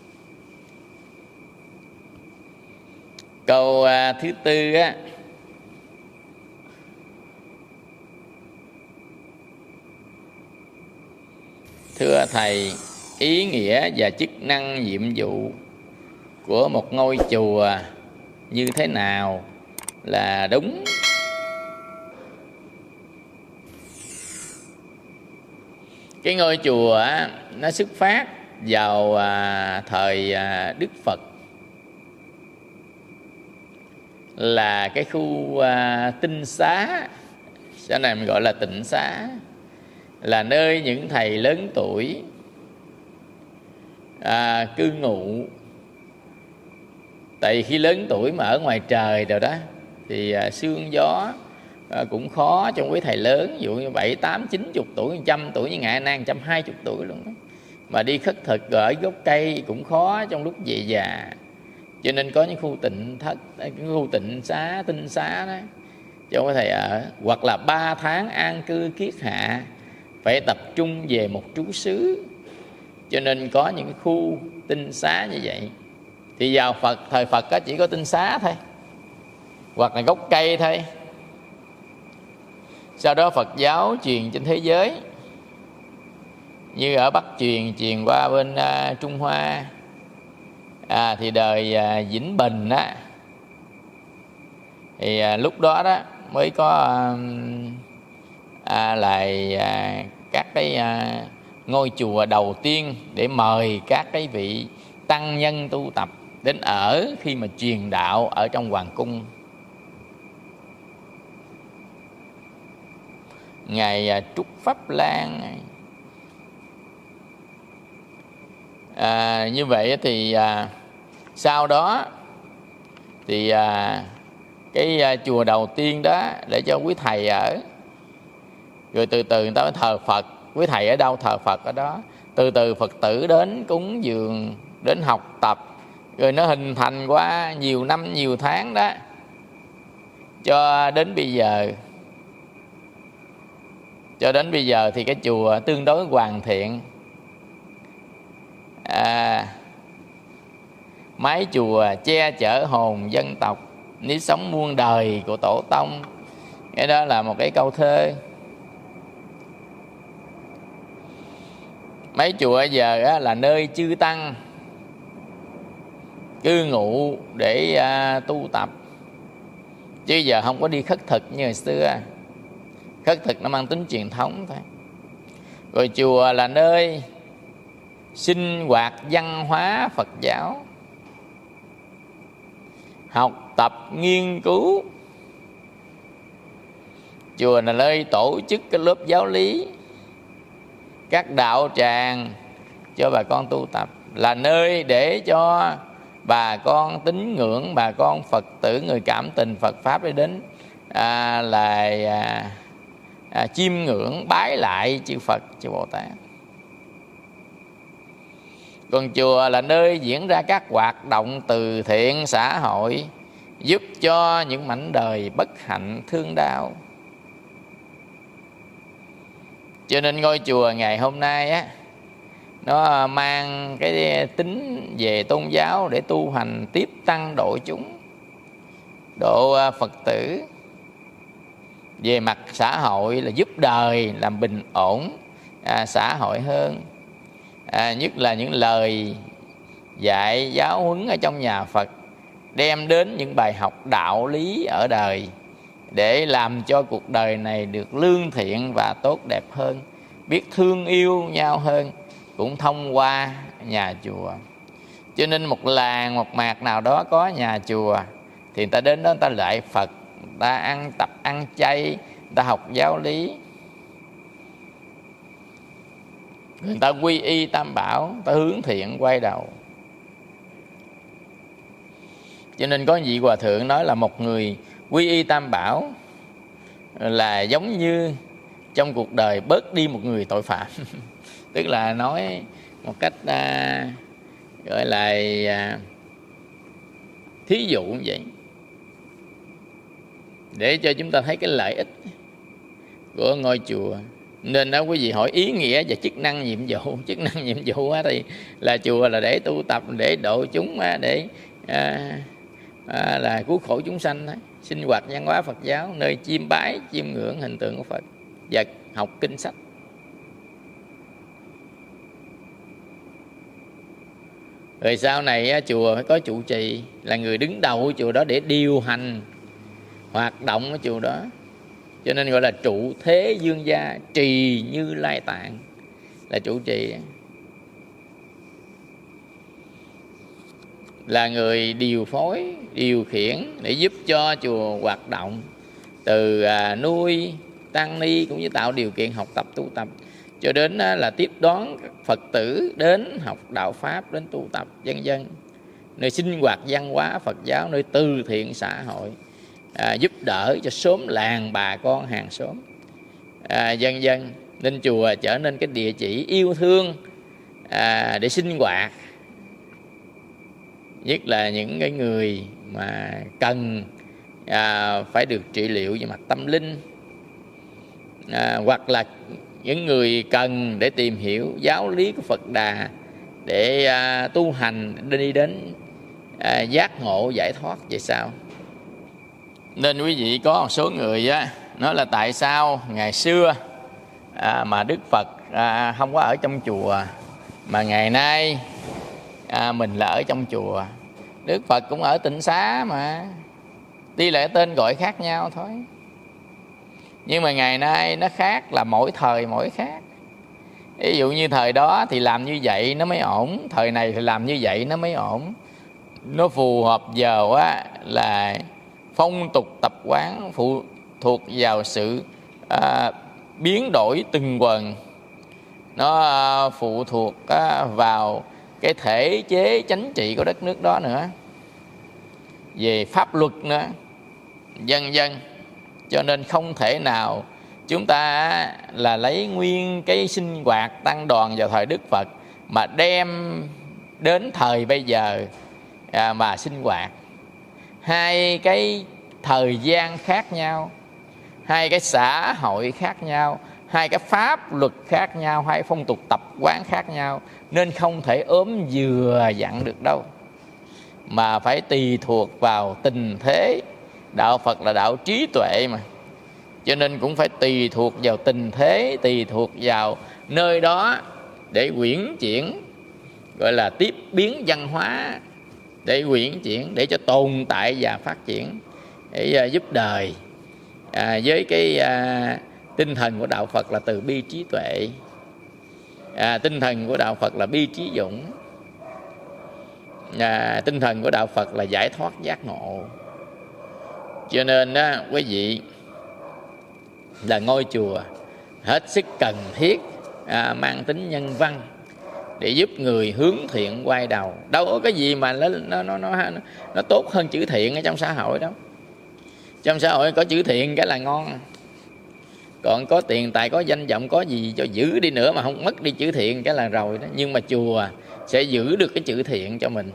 [SPEAKER 1] Câu thứ tư á: thưa thầy, ý nghĩa và chức năng nhiệm vụ của một ngôi chùa như thế nào là đúng? Cái ngôi chùa á, nó xuất phát vào thời Đức Phật, là cái khu tinh xá, sau này mình gọi là tịnh xá, là nơi những thầy lớn tuổi cư ngụ. Tại vì khi lớn tuổi mà ở ngoài trời rồi đó thì sương gió cũng khó trong quý thầy lớn, ví dụ như 7, 8, 90 tuổi, 100 tuổi, như Ngài A Nan 120 tuổi luôn đó. Mà đi khất thực ở gốc cây cũng khó trong lúc về già. Cho nên có những khu tịnh thất, cái khu tịnh xá, tinh xá đó cho quý thầy ở. Hoặc là 3 tháng an cư kiết hạ, phải tập trung về một trú xứ, cho nên có những cái khu tinh xá như vậy. Thì vào thời Phật chỉ có tinh xá thôi, hoặc là gốc cây thôi. Sau đó Phật giáo truyền trên thế giới, như ở Bắc truyền qua bên Trung Hoa. Thì đời Vĩnh Bình á, thì lúc đó đó mới có lại các cái ngôi chùa đầu tiên để mời các cái vị tăng nhân tu tập đến ở khi mà truyền đạo ở trong hoàng cung. Ngài Trúc Pháp Lan. Như vậy thì sau đó thì cái chùa đầu tiên đó để cho quý thầy ở, rồi từ từ người ta mới thờ Phật. Quý thầy ở đâu thờ Phật ở đó, từ từ Phật tử đến cúng dường, đến học tập, rồi nó hình thành qua nhiều năm nhiều tháng đó, cho đến bây giờ. Cho đến bây giờ thì cái chùa tương đối hoàn thiện. Mái chùa che chở hồn dân tộc, nếp sống muôn đời của tổ tông. Cái đó là một cái câu thơ. Mấy chùa giờ là nơi chư tăng cư ngụ để tu tập, chứ giờ không có đi khất thực như hồi xưa. Khất thực nó mang tính truyền thống thôi. Rồi chùa là nơi sinh hoạt văn hóa Phật giáo, học tập nghiên cứu. Chùa là nơi tổ chức cái lớp giáo lý, các đạo tràng cho bà con tu tập, là nơi để cho bà con tín ngưỡng, bà con Phật tử, người cảm tình Phật Pháp để đến chiêm ngưỡng bái lại chư Phật, chư Bồ Tát. Còn chùa là nơi diễn ra các hoạt động từ thiện xã hội, giúp cho những mảnh đời bất hạnh thương đau. Cho nên ngôi chùa ngày hôm nay á, nó mang cái tính về tôn giáo để tu hành tiếp tăng độ chúng, độ Phật tử. Về mặt xã hội là giúp đời làm bình ổn xã hội hơn. Nhất là những lời dạy giáo huấn ở trong nhà Phật, đem đến những bài học đạo lý ở đời để làm cho cuộc đời này được lương thiện và tốt đẹp hơn, biết thương yêu nhau hơn, cũng thông qua nhà chùa. Cho nên một làng, một mạc nào đó có nhà chùa thì người ta đến đó, người ta lại Phật, người ta tập ăn chay, người ta học giáo lý, người ta quy y Tam Bảo, người ta hướng thiện quay đầu. Cho nên có vị hòa thượng nói là một người quy y Tam Bảo là giống như trong cuộc đời bớt đi một người tội phạm. Tức là nói một cách gọi là thí dụ như vậy, để cho chúng ta thấy cái lợi ích của ngôi chùa. Nên đó quý vị hỏi ý nghĩa và chức năng nhiệm vụ. Chức năng nhiệm vụ thì là chùa là để tu tập, để độ chúng, để là cứu khổ chúng sanh đó. Sinh hoạt văn hóa Phật giáo, nơi chiêm bái, chiêm ngưỡng hình tượng của Phật và học kinh sách. Rồi sau này chùa phải có trụ trì, là người đứng đầu của chùa đó để điều hành hoạt động của chùa đó. Cho nên gọi là trụ thế dương gia trì Như Lai Tạng, là trụ trì, là người điều phối, điều khiển để giúp cho chùa hoạt động, từ nuôi tăng ni cũng như tạo điều kiện học tập tu tập, cho đến là tiếp đón các Phật tử đến học đạo Pháp, đến tu tập vân vân. Nơi sinh hoạt văn hóa Phật giáo, nơi từ thiện xã hội, giúp đỡ cho xóm làng bà con hàng xóm, vân vân. Nên chùa trở nên cái địa chỉ yêu thương để sinh hoạt, nhất là những cái người mà cần phải được trị liệu về mặt tâm linh, hoặc là những người cần để tìm hiểu giáo lý của Phật Đà, để tu hành, đi đến giác ngộ giải thoát về sau. Nên quý vị có một số người nói là tại sao ngày xưa mà Đức Phật không có ở trong chùa, mà ngày nay mình là ở trong chùa. Đức Phật cũng ở tịnh xá mà, tuy là tên gọi khác nhau thôi, nhưng mà ngày nay nó khác, là mỗi thời mỗi khác. Ví dụ như thời đó thì làm như vậy nó mới ổn, thời này thì làm như vậy nó mới ổn. Nó phù hợp giờ là phong tục tập quán, phụ thuộc vào sự biến đổi từng quần. Nó phụ thuộc vào cái thể chế chính trị của đất nước đó nữa, về pháp luật nữa, vân vân. Cho nên không thể nào chúng ta là lấy nguyên cái sinh hoạt tăng đoàn vào thời Đức Phật mà đem đến thời bây giờ mà sinh hoạt. Hai cái thời gian khác nhau, hai cái xã hội khác nhau, hai cái pháp luật khác nhau, hai phong tục tập quán khác nhau, nên không thể ốm vừa dặn được đâu, mà phải tùy thuộc vào tình thế. Đạo Phật là đạo trí tuệ mà, cho nên cũng phải tùy thuộc vào tình thế, tùy thuộc vào nơi đó để uyển chuyển, gọi là tiếp biến văn hóa, để uyển chuyển, để cho tồn tại và phát triển, để giúp đời. Với cái tinh thần của đạo Phật là từ bi trí tuệ, tinh thần của đạo Phật là bi trí dũng, tinh thần của đạo Phật là giải thoát giác ngộ. Cho nên đó quý vị, là ngôi chùa hết sức cần thiết, mang tính nhân văn, để giúp người hướng thiện quay đầu. Đâu có cái gì mà nó tốt hơn chữ thiện ở trong xã hội đâu. Trong xã hội có chữ thiện cái là ngon, còn có tiền tài, có danh vọng, có gì cho giữ đi nữa mà không mất đi chữ thiện cái là rồi đó. Nhưng mà chùa sẽ giữ được cái chữ thiện cho mình.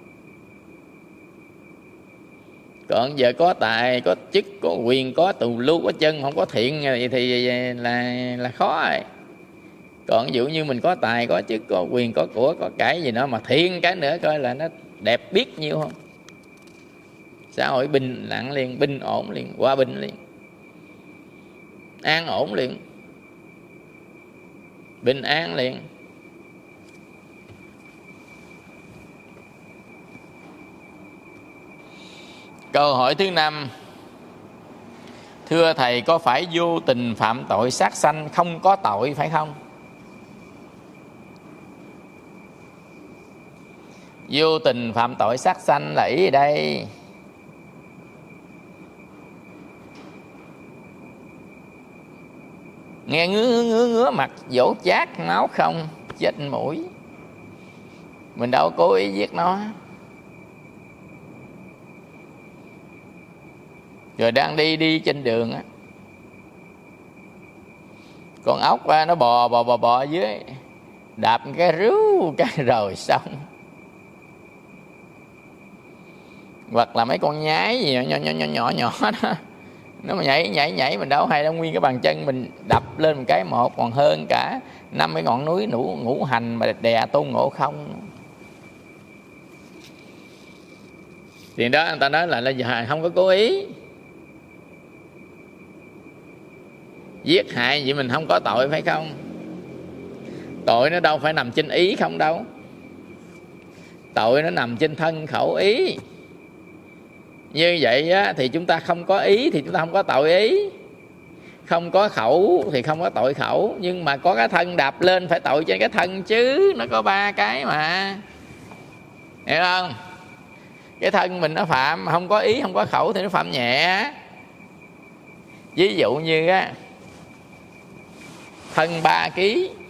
[SPEAKER 1] Còn giờ có tài, có chức, có quyền, có tù lưu, có chân, không có thiện thì là khó rồi. Còn ví dụ như mình có tài, có chức, có quyền, có của, có cái gì đó mà thiện cái nữa, coi là nó đẹp biết nhiêu không. Xã hội bình lặng liền, bình ổn liền, hòa bình liền, an ổn liền, bình an liền. Câu hỏi thứ 5: thưa thầy, có phải vô tình phạm tội sát sanh không có tội phải không? Vô tình phạm tội sát sanh là ý ở đây nghe ngứa mặt, dỗ chát máu không, chết mũi. Mình đâu cố ý giết nó. Rồi đang đi trên đường á, con ốc nó bò dưới, đạp cái rú cái rồi xong. Hoặc là mấy con nhái gì nhỏ đó, Nó mà nhảy mình đâu hay đâu, nguyên cái bàn chân mình đập lên một cái một còn hơn cả 5 cái ngọn núi ngũ hành mà đè Tôn Ngộ Không. Thì đó người ta nói là không có cố ý. Giết hại vậy mình không có tội phải không? Tội nó đâu phải nằm trên ý không đâu. Tội nó nằm trên thân khẩu ý. Như vậy á, thì chúng ta không có ý thì chúng ta không có tội ý. Không có khẩu thì không có tội khẩu. Nhưng mà có cái thân đạp lên phải tội trên cái thân chứ. Nó có 3 cái mà, hiểu không? Cái thân mình nó phạm, không có ý không có khẩu thì nó phạm nhẹ. Ví dụ như á, thân 3 kg,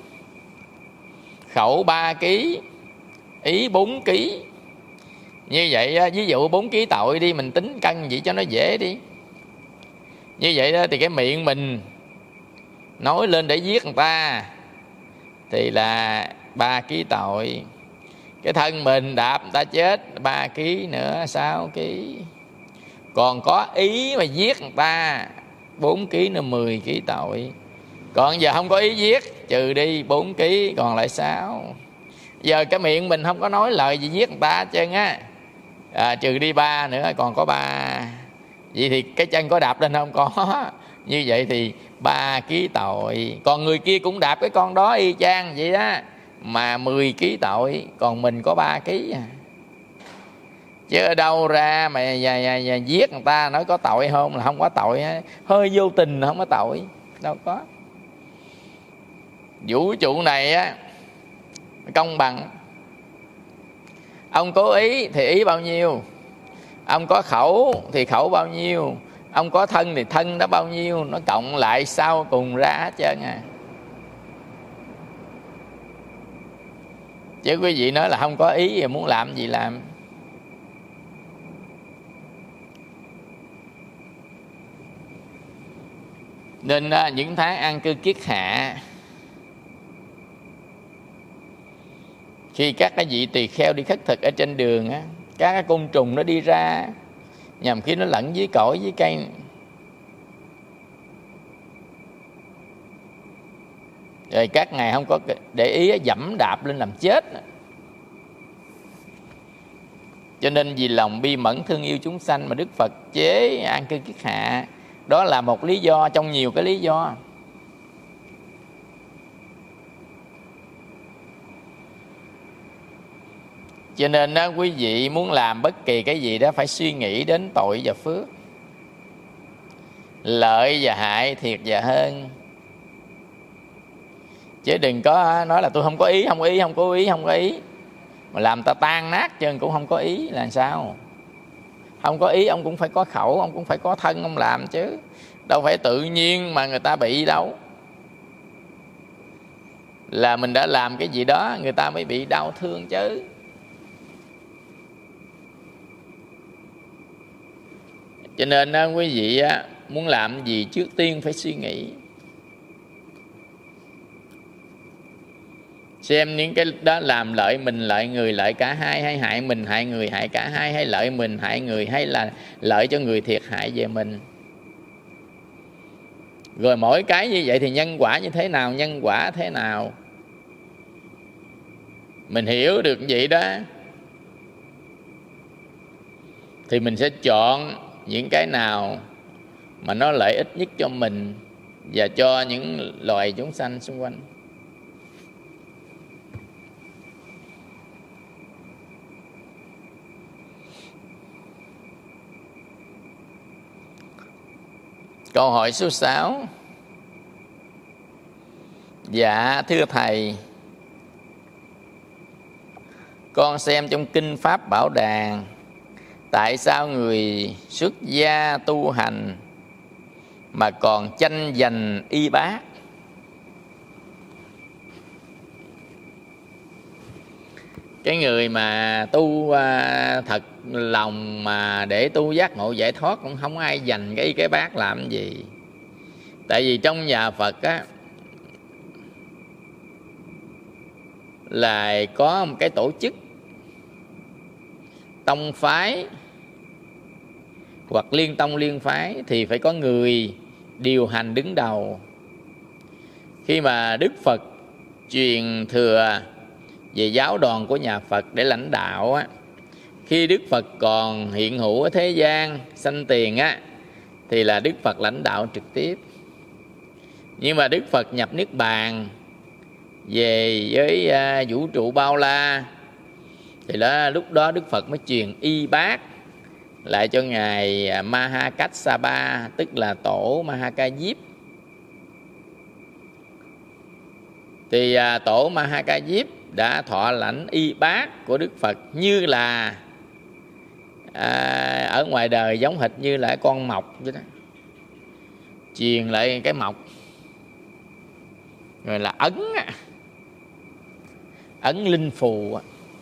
[SPEAKER 1] khẩu 3 kg, ý 4 kg. Như vậy á, ví dụ 4 kg tội đi, mình tính cân vậy cho nó dễ đi. Như vậy đó, thì cái miệng mình nói lên để giết người ta thì là 3 kg tội. Cái thân mình đạp người ta chết 3 kg nữa 6 kg. Còn có ý mà giết người ta 4 kg nữa 10 kg tội. Còn giờ không có ý giết, trừ đi 4 kg còn lại 6. Giờ cái miệng mình không có nói lời gì giết người ta hết trơn á, trừ đi 3 nữa còn có 3. Vậy thì cái chân có đạp lên không? Có. Như vậy thì 3 kg tội. Còn người kia cũng đạp cái con đó y chang vậy đó, mà 10 kg tội. Còn mình có 3 kg à. Chứ ở đâu ra mà giết người ta nói có tội không? Là không có tội. Hơi vô tình là không có tội. Đâu có. Vũ trụ này á, công bằng. Ông cố ý thì ý bao nhiêu, ông có khẩu thì khẩu bao nhiêu, ông có thân thì thân đó bao nhiêu, nó cộng lại sau cùng ra hết trơn à. Chứ quý vị nói là không có ý thì muốn làm gì làm. Nên những tháng an cư kiết hạ, khi các cái vị tỳ kheo đi khất thực ở trên đường á, các cái côn trùng nó đi ra, nhằm khi nó lẫn với cỏ với cây. Rồi các ngài không có để ý dẫm đạp lên làm chết. Cho nên vì lòng bi mẫn thương yêu chúng sanh mà Đức Phật chế an cư kiết hạ. Đó là một lý do trong nhiều cái lý do. Cho nên đó, quý vị muốn làm bất kỳ cái gì đó phải suy nghĩ đến tội và phước, lợi và hại, thiệt và hơn. Chứ đừng có nói là tôi không có ý, không có ý, không có ý, không có ý, mà làm ta tan nát chân cũng không có ý là sao? Không có ý ông cũng phải có khẩu, ông cũng phải có thân ông làm chứ. Đâu phải tự nhiên mà người ta bị đâu. Là mình đã làm cái gì đó người ta mới bị đau thương chứ. Cho nên quý vị muốn làm gì trước tiên phải suy nghĩ, xem những cái đó làm lợi mình, lợi người, lợi cả hai, hay hại mình, hại người, hại cả hai, hay lợi mình, hại người, hay là lợi cho người, thiệt hại về mình. Rồi mỗi cái như vậy thì nhân quả như thế nào, nhân quả thế nào, mình hiểu được vậy đó thì mình sẽ chọn những cái nào mà nó lợi ích nhất cho mình và cho những loài chúng sanh xung quanh. Câu hỏi số 6. Dạ thưa Thầy, con xem trong Kinh Pháp Bảo Đàn, tại sao người xuất gia tu hành mà còn tranh giành y bác? Cái người mà tu thật lòng mà để tu giác ngộ giải thoát cũng không ai giành cái bác làm gì. Tại vì trong nhà Phật á là có một cái tổ chức tông phái hoặc liên tông liên phái thì phải có người điều hành đứng đầu. Khi mà Đức Phật truyền thừa về giáo đoàn của nhà Phật để lãnh đạo á, khi Đức Phật còn hiện hữu ở thế gian sanh tiền á, thì là Đức Phật lãnh đạo trực tiếp. Nhưng mà Đức Phật nhập Niết Bàn về với vũ trụ bao la, thì lúc đó Đức Phật mới truyền y bát lại cho ngài Mahakassapa, tức là tổ Mahaka Diếp. Thì tổ Mahaka Diếp đã thọ lãnh y bát của Đức Phật như là ở ngoài đời giống hệt như là con mọc vậy đó, truyền lại cái mọc rồi là ấn linh phù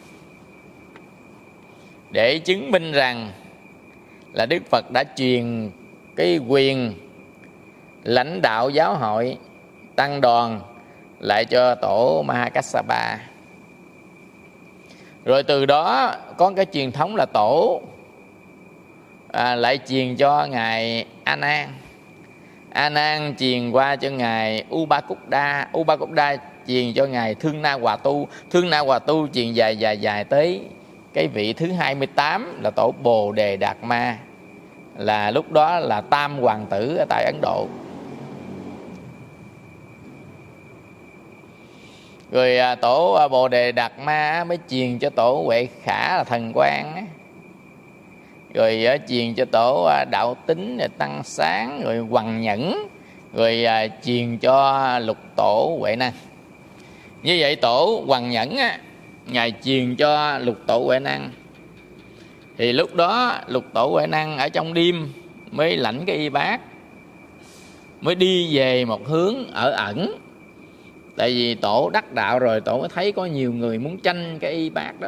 [SPEAKER 1] để chứng minh rằng là Đức Phật đã truyền cái quyền lãnh đạo giáo hội tăng đoàn lại cho tổ Mahakassapa. Rồi từ đó có cái truyền thống là tổ lại truyền cho ngài A Nan, A Nan truyền qua cho ngài Upakuda, Upakuda truyền cho ngài Thương Na Hòa Tu, Thương Na Hòa Tu truyền dài tới cái vị thứ 28 là tổ Bồ Đề Đạt Ma, là lúc đó là tam hoàng tử ở tại Ấn Độ. Rồi tổ Bồ Đề Đạt Ma mới truyền cho tổ Huệ Khả là thần quan, rồi truyền cho tổ Đạo Tính, rồi Tăng Sáng, rồi Hoằng Nhẫn, rồi truyền cho lục tổ Huệ Năng. Như vậy tổ Hoằng Nhẫn ngài truyền cho lục tổ Huệ Năng, thì lúc đó lục tổ Huệ Năng ở trong đêm mới lãnh cái y bát, mới đi về một hướng ở ẩn. Tại vì tổ đắc đạo rồi, tổ mới thấy có nhiều người muốn tranh cái y bát đó,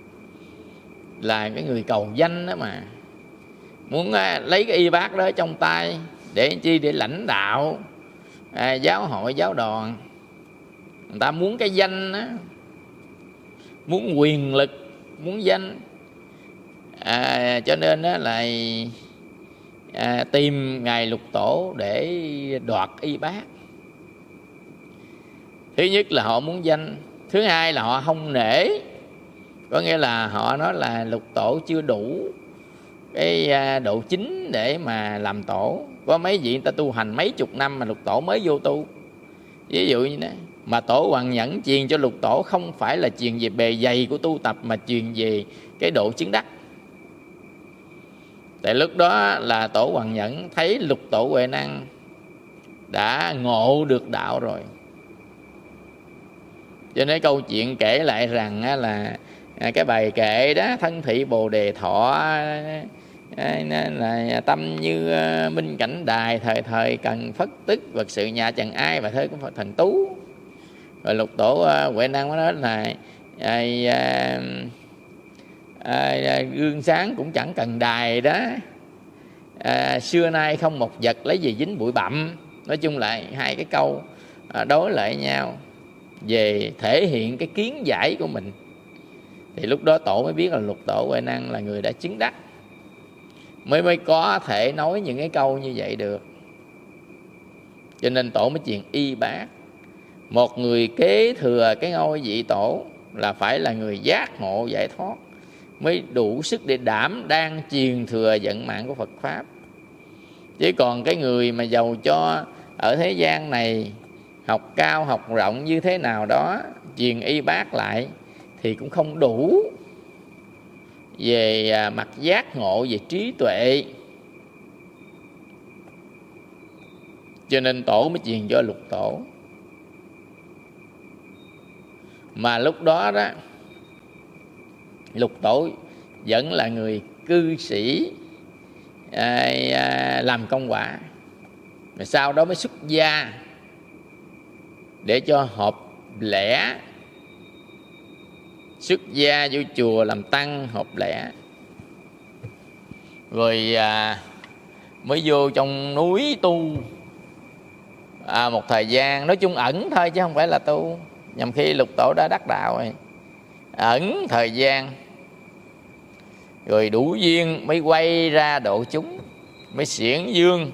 [SPEAKER 1] là cái người cầu danh đó mà, muốn lấy cái y bát đó trong tay để chi, để lãnh đạo giáo hội giáo đoàn. Người ta muốn cái danh đó, muốn quyền lực, muốn danh, cho nên đó là tìm ngài lục tổ để đoạt y bát. Thứ nhất là họ muốn danh, thứ hai là họ không nể, có nghĩa là họ nói là lục tổ chưa đủ cái độ chính để mà làm tổ. Có mấy vị người ta tu hành mấy chục năm mà lục tổ mới vô tu, ví dụ như đó. Mà tổ Hoằng Nhẫn truyền cho lục tổ không phải là truyền về bề dày của tu tập, mà truyền về cái độ chứng đắc. Tại lúc đó là tổ Hoằng Nhẫn thấy lục tổ Huệ Năng đã ngộ được đạo rồi. Cho nên câu chuyện kể lại rằng là cái bài kệ đó, thân thị Bồ Đề Thọ là tâm như minh cảnh đài, thời thời cần phất tức, vật sự nhà chẳng ai, và thơ của thần tú. Rồi lục tổ Huệ Năng nói là gương sáng cũng chẳng cần đài đó, xưa nay không một vật lấy gì dính bụi bặm. Nói chung là hai cái câu đối lại nhau về thể hiện cái kiến giải của mình. Thì lúc đó tổ mới biết là lục tổ Huệ Năng là người đã chứng đắc, mới có thể nói những cái câu như vậy được. Cho nên tổ mới truyền y bát. Một người kế thừa cái ngôi vị tổ là phải là người giác ngộ giải thoát, mới đủ sức để đảm đang truyền thừa vận mạng của Phật Pháp. Chứ còn cái người mà giàu cho ở thế gian này, học cao học rộng như thế nào đó, truyền y bát lại thì cũng không đủ về mặt giác ngộ, về trí tuệ. Cho nên tổ mới truyền cho lục tổ. Mà lúc đó đó lục tổ vẫn là người cư sĩ làm công quả, rồi sau đó mới xuất gia để cho hợp lẽ, xuất gia vô chùa làm tăng hợp lẽ, rồi mới vô trong núi tu một thời gian. Nói chung ẩn thôi chứ không phải là tu. Nhằm khi lục tổ đã đắc đạo rồi, ẩn thời gian rồi đủ duyên mới quay ra độ chúng. mới xiển dương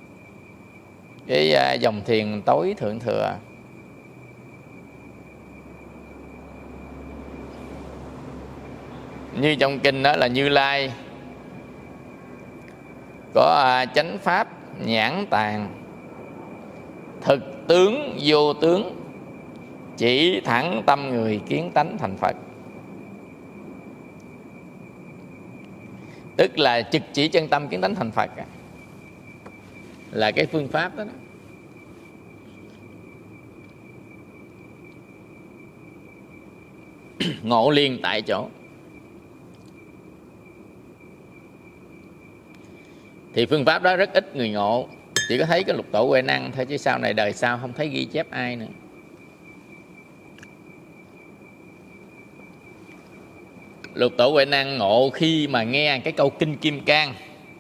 [SPEAKER 1] cái dòng thiền tối thượng thừa. Như trong kinh đó là Như Lai có chánh pháp nhãn tàng, thực tướng vô tướng, chỉ thẳng tâm người kiến tánh thành Phật. Tức là trực chỉ chân tâm kiến tánh thành Phật là cái phương pháp đó. Ngộ liền tại chỗ. Thì phương pháp đó rất ít người ngộ, chỉ có thấy cái Lục Tổ Huệ Năng thôi, chứ sau này đời sau không thấy ghi chép ai nữa. Lục Tổ Huệ Năng ngộ khi mà nghe cái câu Kinh Kim Cang,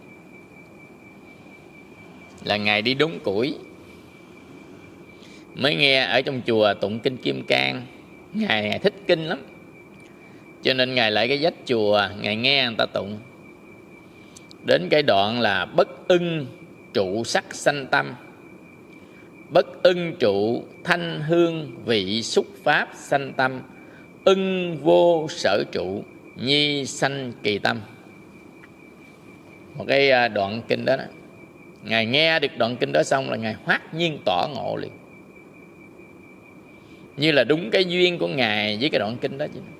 [SPEAKER 1] là Ngài đi đốn củi, mới nghe ở trong chùa tụng Kinh Kim Cang. Ngài thích kinh lắm, cho nên Ngài lại cái vách chùa, Ngài nghe người ta tụng. Đến cái đoạn là bất ưng trụ sắc sanh tâm, bất ưng trụ thanh hương vị xúc pháp sanh tâm, ưng vô sở trụ nhi sanh kỳ tâm. Một cái đoạn kinh đó, Ngài nghe được đoạn kinh đó xong là Ngài hoát nhiên tỏ ngộ liền, như là đúng cái duyên của Ngài với cái đoạn kinh đó chứ.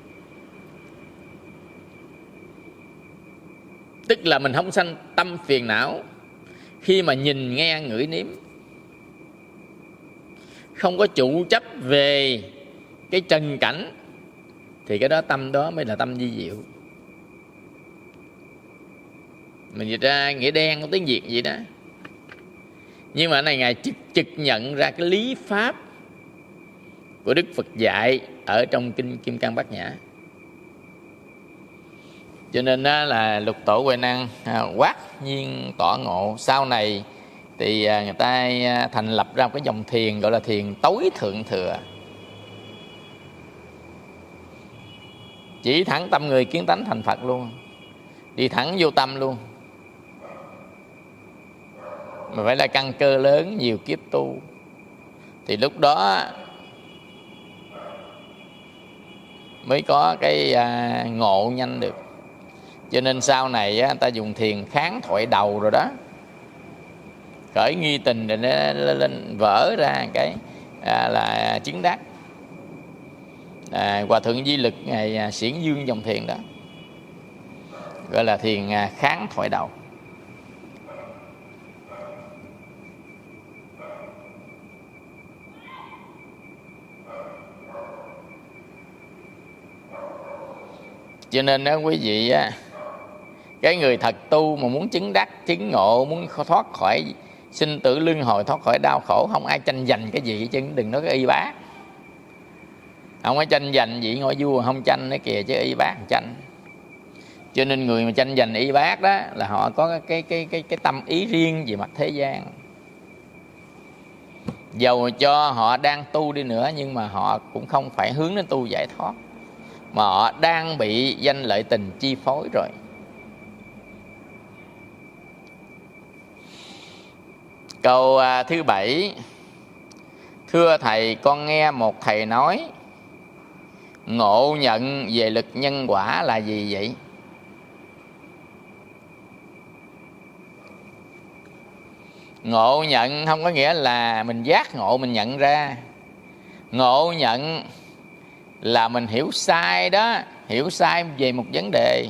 [SPEAKER 1] Tức là mình không sanh tâm phiền não khi mà nhìn nghe ngửi nếm, không có chủ chấp về cái trần cảnh, thì cái đó tâm đó mới là tâm vi diệu. Mình dịch ra nghĩa đen có tiếng Việt vậy đó. Nhưng mà cái này Ngài trực nhận ra cái lý pháp của Đức Phật dạy ở trong Kinh Kim Cang Bát Nhã. Cho nên đó là Lục Tổ Huệ Năng quát nhiên tỏ ngộ. Sau này thì người ta thành lập ra một cái dòng thiền gọi là thiền tối thượng thừa, chỉ thẳng tâm người kiến tánh thành Phật luôn, đi thẳng vô tâm luôn. Mà phải là căn cơ lớn, nhiều kiếp tu, thì lúc đó mới có cái ngộ nhanh được. Cho nên sau này người ta dùng thiền kháng thoại đầu rồi đó, khởi nghi tình rồi nó lên vỡ ra cái là chứng đắc. Hòa Thượng Di Lực Ngài xiển dương dòng thiền đó, gọi là thiền kháng thoại đầu. Cho nên đó quý vị á, cái người thật tu mà muốn chứng đắc, chứng ngộ, muốn thoát khỏi sinh tử luân hồi, thoát khỏi đau khổ, không ai tranh giành cái gì chứ đừng nói cái y bác. Không có tranh giành gì, ngôi vua không tranh nữa kìa, chứ y bác tranh. Cho nên người mà tranh giành y bác đó là họ có cái tâm ý riêng về mặt thế gian. Dầu cho họ đang tu đi nữa, nhưng mà họ cũng không phải hướng đến tu giải thoát, mà họ đang bị danh lợi tình chi phối rồi. Câu thứ 7: thưa thầy, con nghe một thầy nói ngộ nhận về lực nhân quả là gì vậy? Ngộ nhận không có nghĩa là mình giác ngộ, mình nhận ra. Ngộ nhận là mình hiểu sai đó, hiểu sai về một vấn đề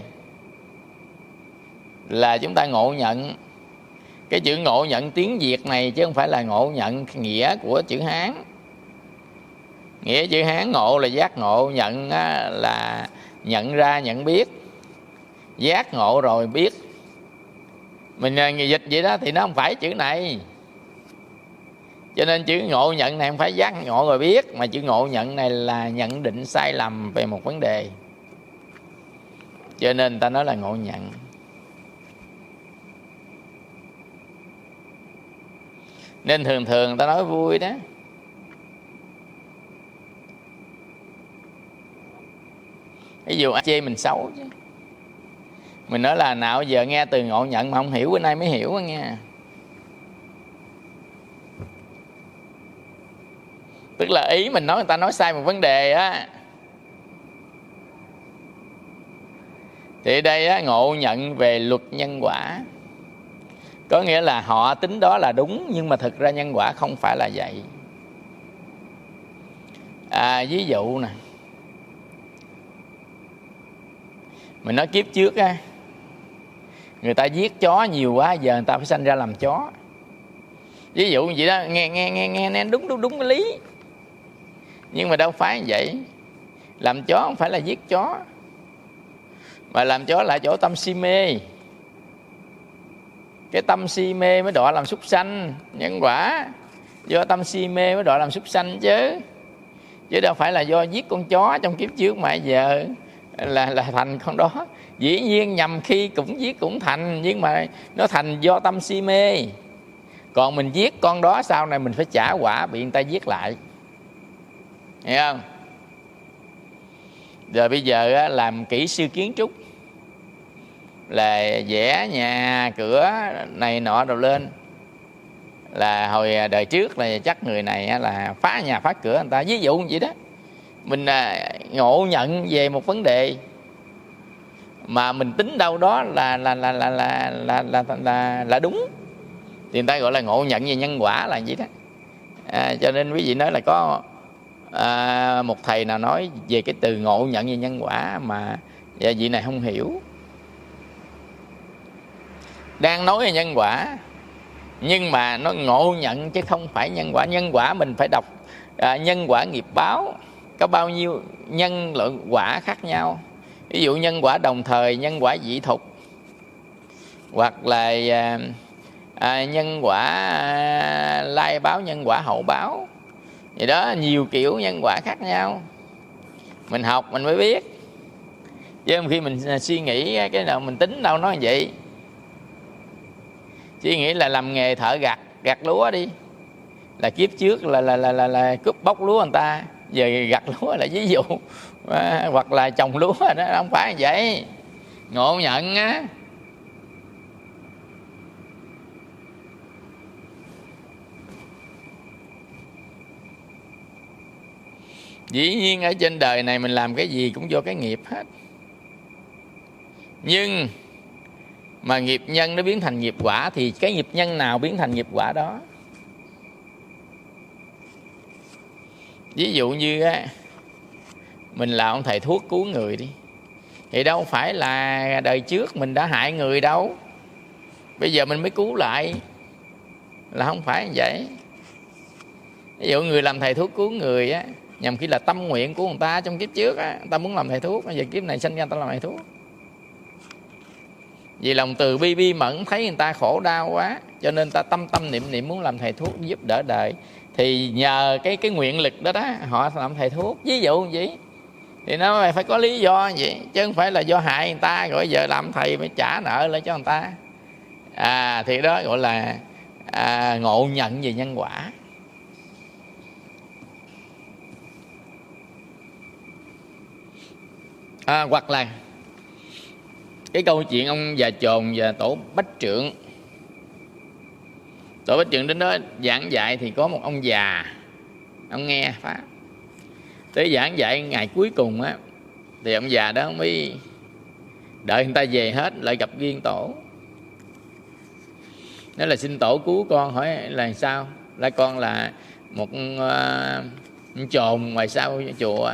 [SPEAKER 1] là chúng ta ngộ nhận. Cái chữ ngộ nhận tiếng Việt này chứ không phải là ngộ nhận nghĩa của chữ Hán. Nghĩa chữ Hán ngộ là giác ngộ, nhận là nhận ra, nhận biết. Giác ngộ rồi biết. Mình dịch vậy đó thì nó không phải chữ này. Cho nên chữ ngộ nhận này không phải giác ngộ rồi biết, mà chữ ngộ nhận này là nhận định sai lầm về một vấn đề. Cho nên người ta nói là ngộ nhận. Nên thường thường ta nói vui đó. Ví dụ chê mình xấu chứ. Mình nói là nào giờ nghe từ ngộ nhận mà không hiểu, bữa nay mới hiểu đó nghe. Tức là ý mình nói người ta nói sai một vấn đề á. Thì đây á, ngộ nhận về luật nhân quả. Có nghĩa là họ tính đó là đúng, nhưng mà thực ra nhân quả không phải là vậy. Ví dụ nè, mình nói kiếp trước á, người ta giết chó nhiều quá, giờ người ta phải sanh ra làm chó. Ví dụ như vậy đó, nghe đúng cái lý. Nhưng mà đâu phải như vậy. Làm chó không phải là giết chó, mà làm chó là chỗ tâm si mê. Cái tâm si mê mới đọa làm súc sanh. Nhân quả do tâm si mê mới đọa làm súc sanh chứ đâu phải là do giết con chó trong kiếp trước mà giờ là thành con đó. Dĩ nhiên nhầm khi cũng giết cũng thành, nhưng mà nó thành do tâm si mê. Còn mình giết con đó, sau này mình phải trả quả bị người ta giết lại, hiểu không? Rồi bây giờ á, làm kỹ sư kiến trúc là vẽ nhà cửa này nọ đồ lên, là hồi đời trước là chắc người này là phá nhà phá cửa người ta, ví dụ như vậy đó. Mình ngộ nhận về một vấn đề mà mình tính đâu đó là đúng, thì người ta gọi là ngộ nhận về nhân quả là vậy đó. Cho nên quý vị nói là có một thầy nào nói về cái từ ngộ nhận về nhân quả mà vị này không hiểu. Đang nói về nhân quả, nhưng mà nó ngộ nhận chứ không phải nhân quả. Nhân quả mình phải đọc nhân quả nghiệp báo, có bao nhiêu nhân lượng quả khác nhau. Ví dụ nhân quả đồng thời, nhân quả dị thục, hoặc là nhân quả lai báo, nhân quả hậu báo. Vậy đó, nhiều kiểu nhân quả khác nhau. Mình học mình mới biết, chứ khi mình suy nghĩ cái nào mình tính đâu nói vậy. Suy nghĩ là làm nghề thợ gặt lúa đi, là kiếp trước là cướp bóc lúa người ta, giờ gặt lúa là ví dụ. Hoặc là trồng lúa, nó không phải vậy. Ngộ nhận á. Dĩ nhiên ở trên đời này mình làm cái gì cũng do cái nghiệp hết. Nhưng mà nghiệp nhân nó biến thành nghiệp quả, thì cái nghiệp nhân nào biến thành nghiệp quả đó. Ví dụ như mình là ông thầy thuốc cứu người đi, thì đâu phải là đời trước mình đã hại người đâu, bây giờ mình mới cứu lại, là không phải như vậy. Ví dụ người làm thầy thuốc cứu người á, nhằm khi là tâm nguyện của người ta trong kiếp trước á, người ta muốn làm thầy thuốc, bây giờ kiếp này sinh ra người ta làm thầy thuốc. Vì lòng từ bi mẫn thấy người ta khổ đau quá, cho nên ta tâm niệm muốn làm thầy thuốc giúp đỡ đời. Thì nhờ cái nguyện lực đó họ làm thầy thuốc, ví dụ như vậy. Thì nó phải có lý do vậy, chứ không phải là do hại người ta rồi giờ làm thầy phải trả nợ lại cho người ta. Thì đó gọi là ngộ nhận về nhân quả. Hoặc là cái câu chuyện ông già Chồn và tổ Bách Trượng. Tổ Bách Trượng đến đó giảng dạy, thì có một ông già, ông nghe pháp. Tới giảng dạy ngày cuối cùng á, thì ông già đó mới đợi người ta về hết, lại gặp Viên Tổ. Nói là xin Tổ cứu con. Hỏi là sao? Là con là một chồn ngoài sau chùa.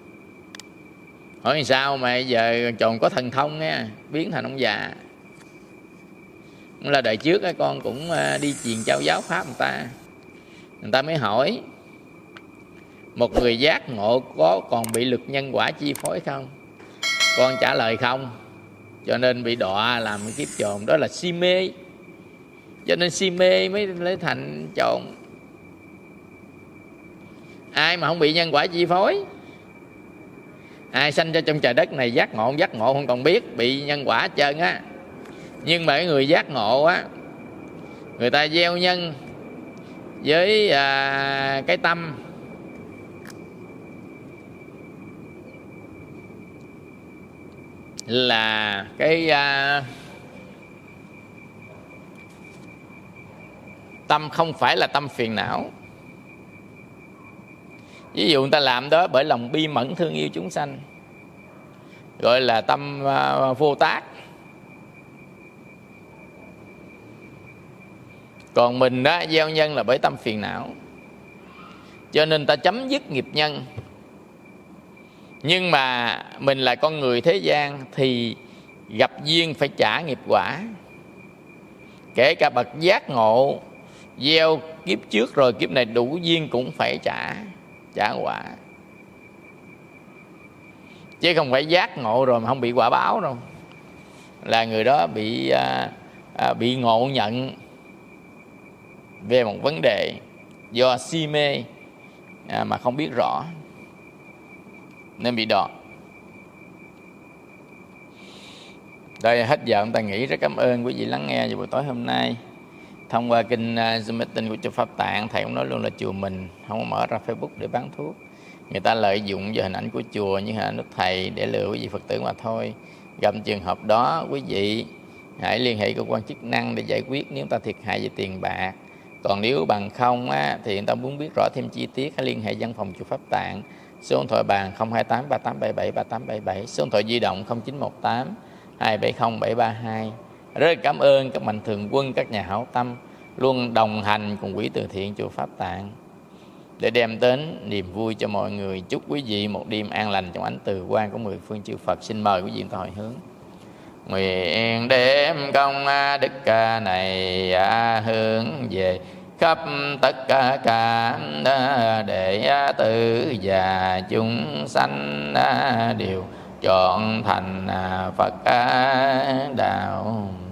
[SPEAKER 1] Hỏi sao mà giờ chồn có thần thông nha, biến thành ông già. Là đời trước con cũng đi truyền trao giáo pháp người ta mới hỏi một người giác ngộ có còn bị lực nhân quả chi phối không? Con trả lời không, cho nên bị đọa làm kiếp chồn. Đó là si mê, cho nên si mê mới lấy thành chồn. Ai mà không bị nhân quả chi phối? Ai sanh ra trong trời đất này giác ngộ không còn biết bị nhân quả hết trơn á. Nhưng mà cái người giác ngộ á, người ta gieo nhân với cái tâm là cái tâm không phải là tâm phiền não. Ví dụ người ta làm đó bởi lòng bi mẫn thương yêu chúng sanh, gọi là tâm vô tác. Còn mình đó gieo nhân là bởi tâm phiền não, cho nên ta chấm dứt nghiệp nhân. Nhưng mà mình là con người thế gian thì gặp duyên phải trả nghiệp quả. Kể cả bậc giác ngộ gieo kiếp trước rồi kiếp này đủ duyên cũng phải trả quả. Chứ không phải giác ngộ rồi mà không bị quả báo đâu, là người đó bị ngộ nhận về một vấn đề do si mê mà không biết rõ nên bị đọt. Rồi hết giờ chúng ta nghỉ. Rất cảm ơn quý vị lắng nghe vào buổi tối hôm nay. Thông qua kênh Zoom meeting của chùa Pháp Tạng, thầy cũng nói luôn là chùa mình không có mở ra Facebook để bán thuốc. Người ta lợi dụng vào hình ảnh của chùa như hình ảnh nước thầy để lừa quý vị Phật tử mà thôi. Gặp trường hợp đó, quý vị hãy liên hệ cơ quan chức năng để giải quyết nếu ta thiệt hại về tiền bạc. Còn nếu bằng không thì người ta muốn biết rõ thêm chi tiết, hãy liên hệ văn phòng chùa Pháp Tạng. Số điện thoại bàn 028 3877 3877, số điện thoại di động 0918 270 732. Rất cảm ơn các mạnh thường quân, các nhà hảo tâm luôn đồng hành cùng quỹ từ thiện chùa Pháp Tạng để đem đến niềm vui cho mọi người. Chúc quý vị một đêm an lành trong ánh từ quang của mười phương chư Phật. Xin mời quý vị ta hồi hướng. Nguyện đem công đức này hướng về khắp tất cả đệ tử và chúng sanh đều chọn thành Phật đạo.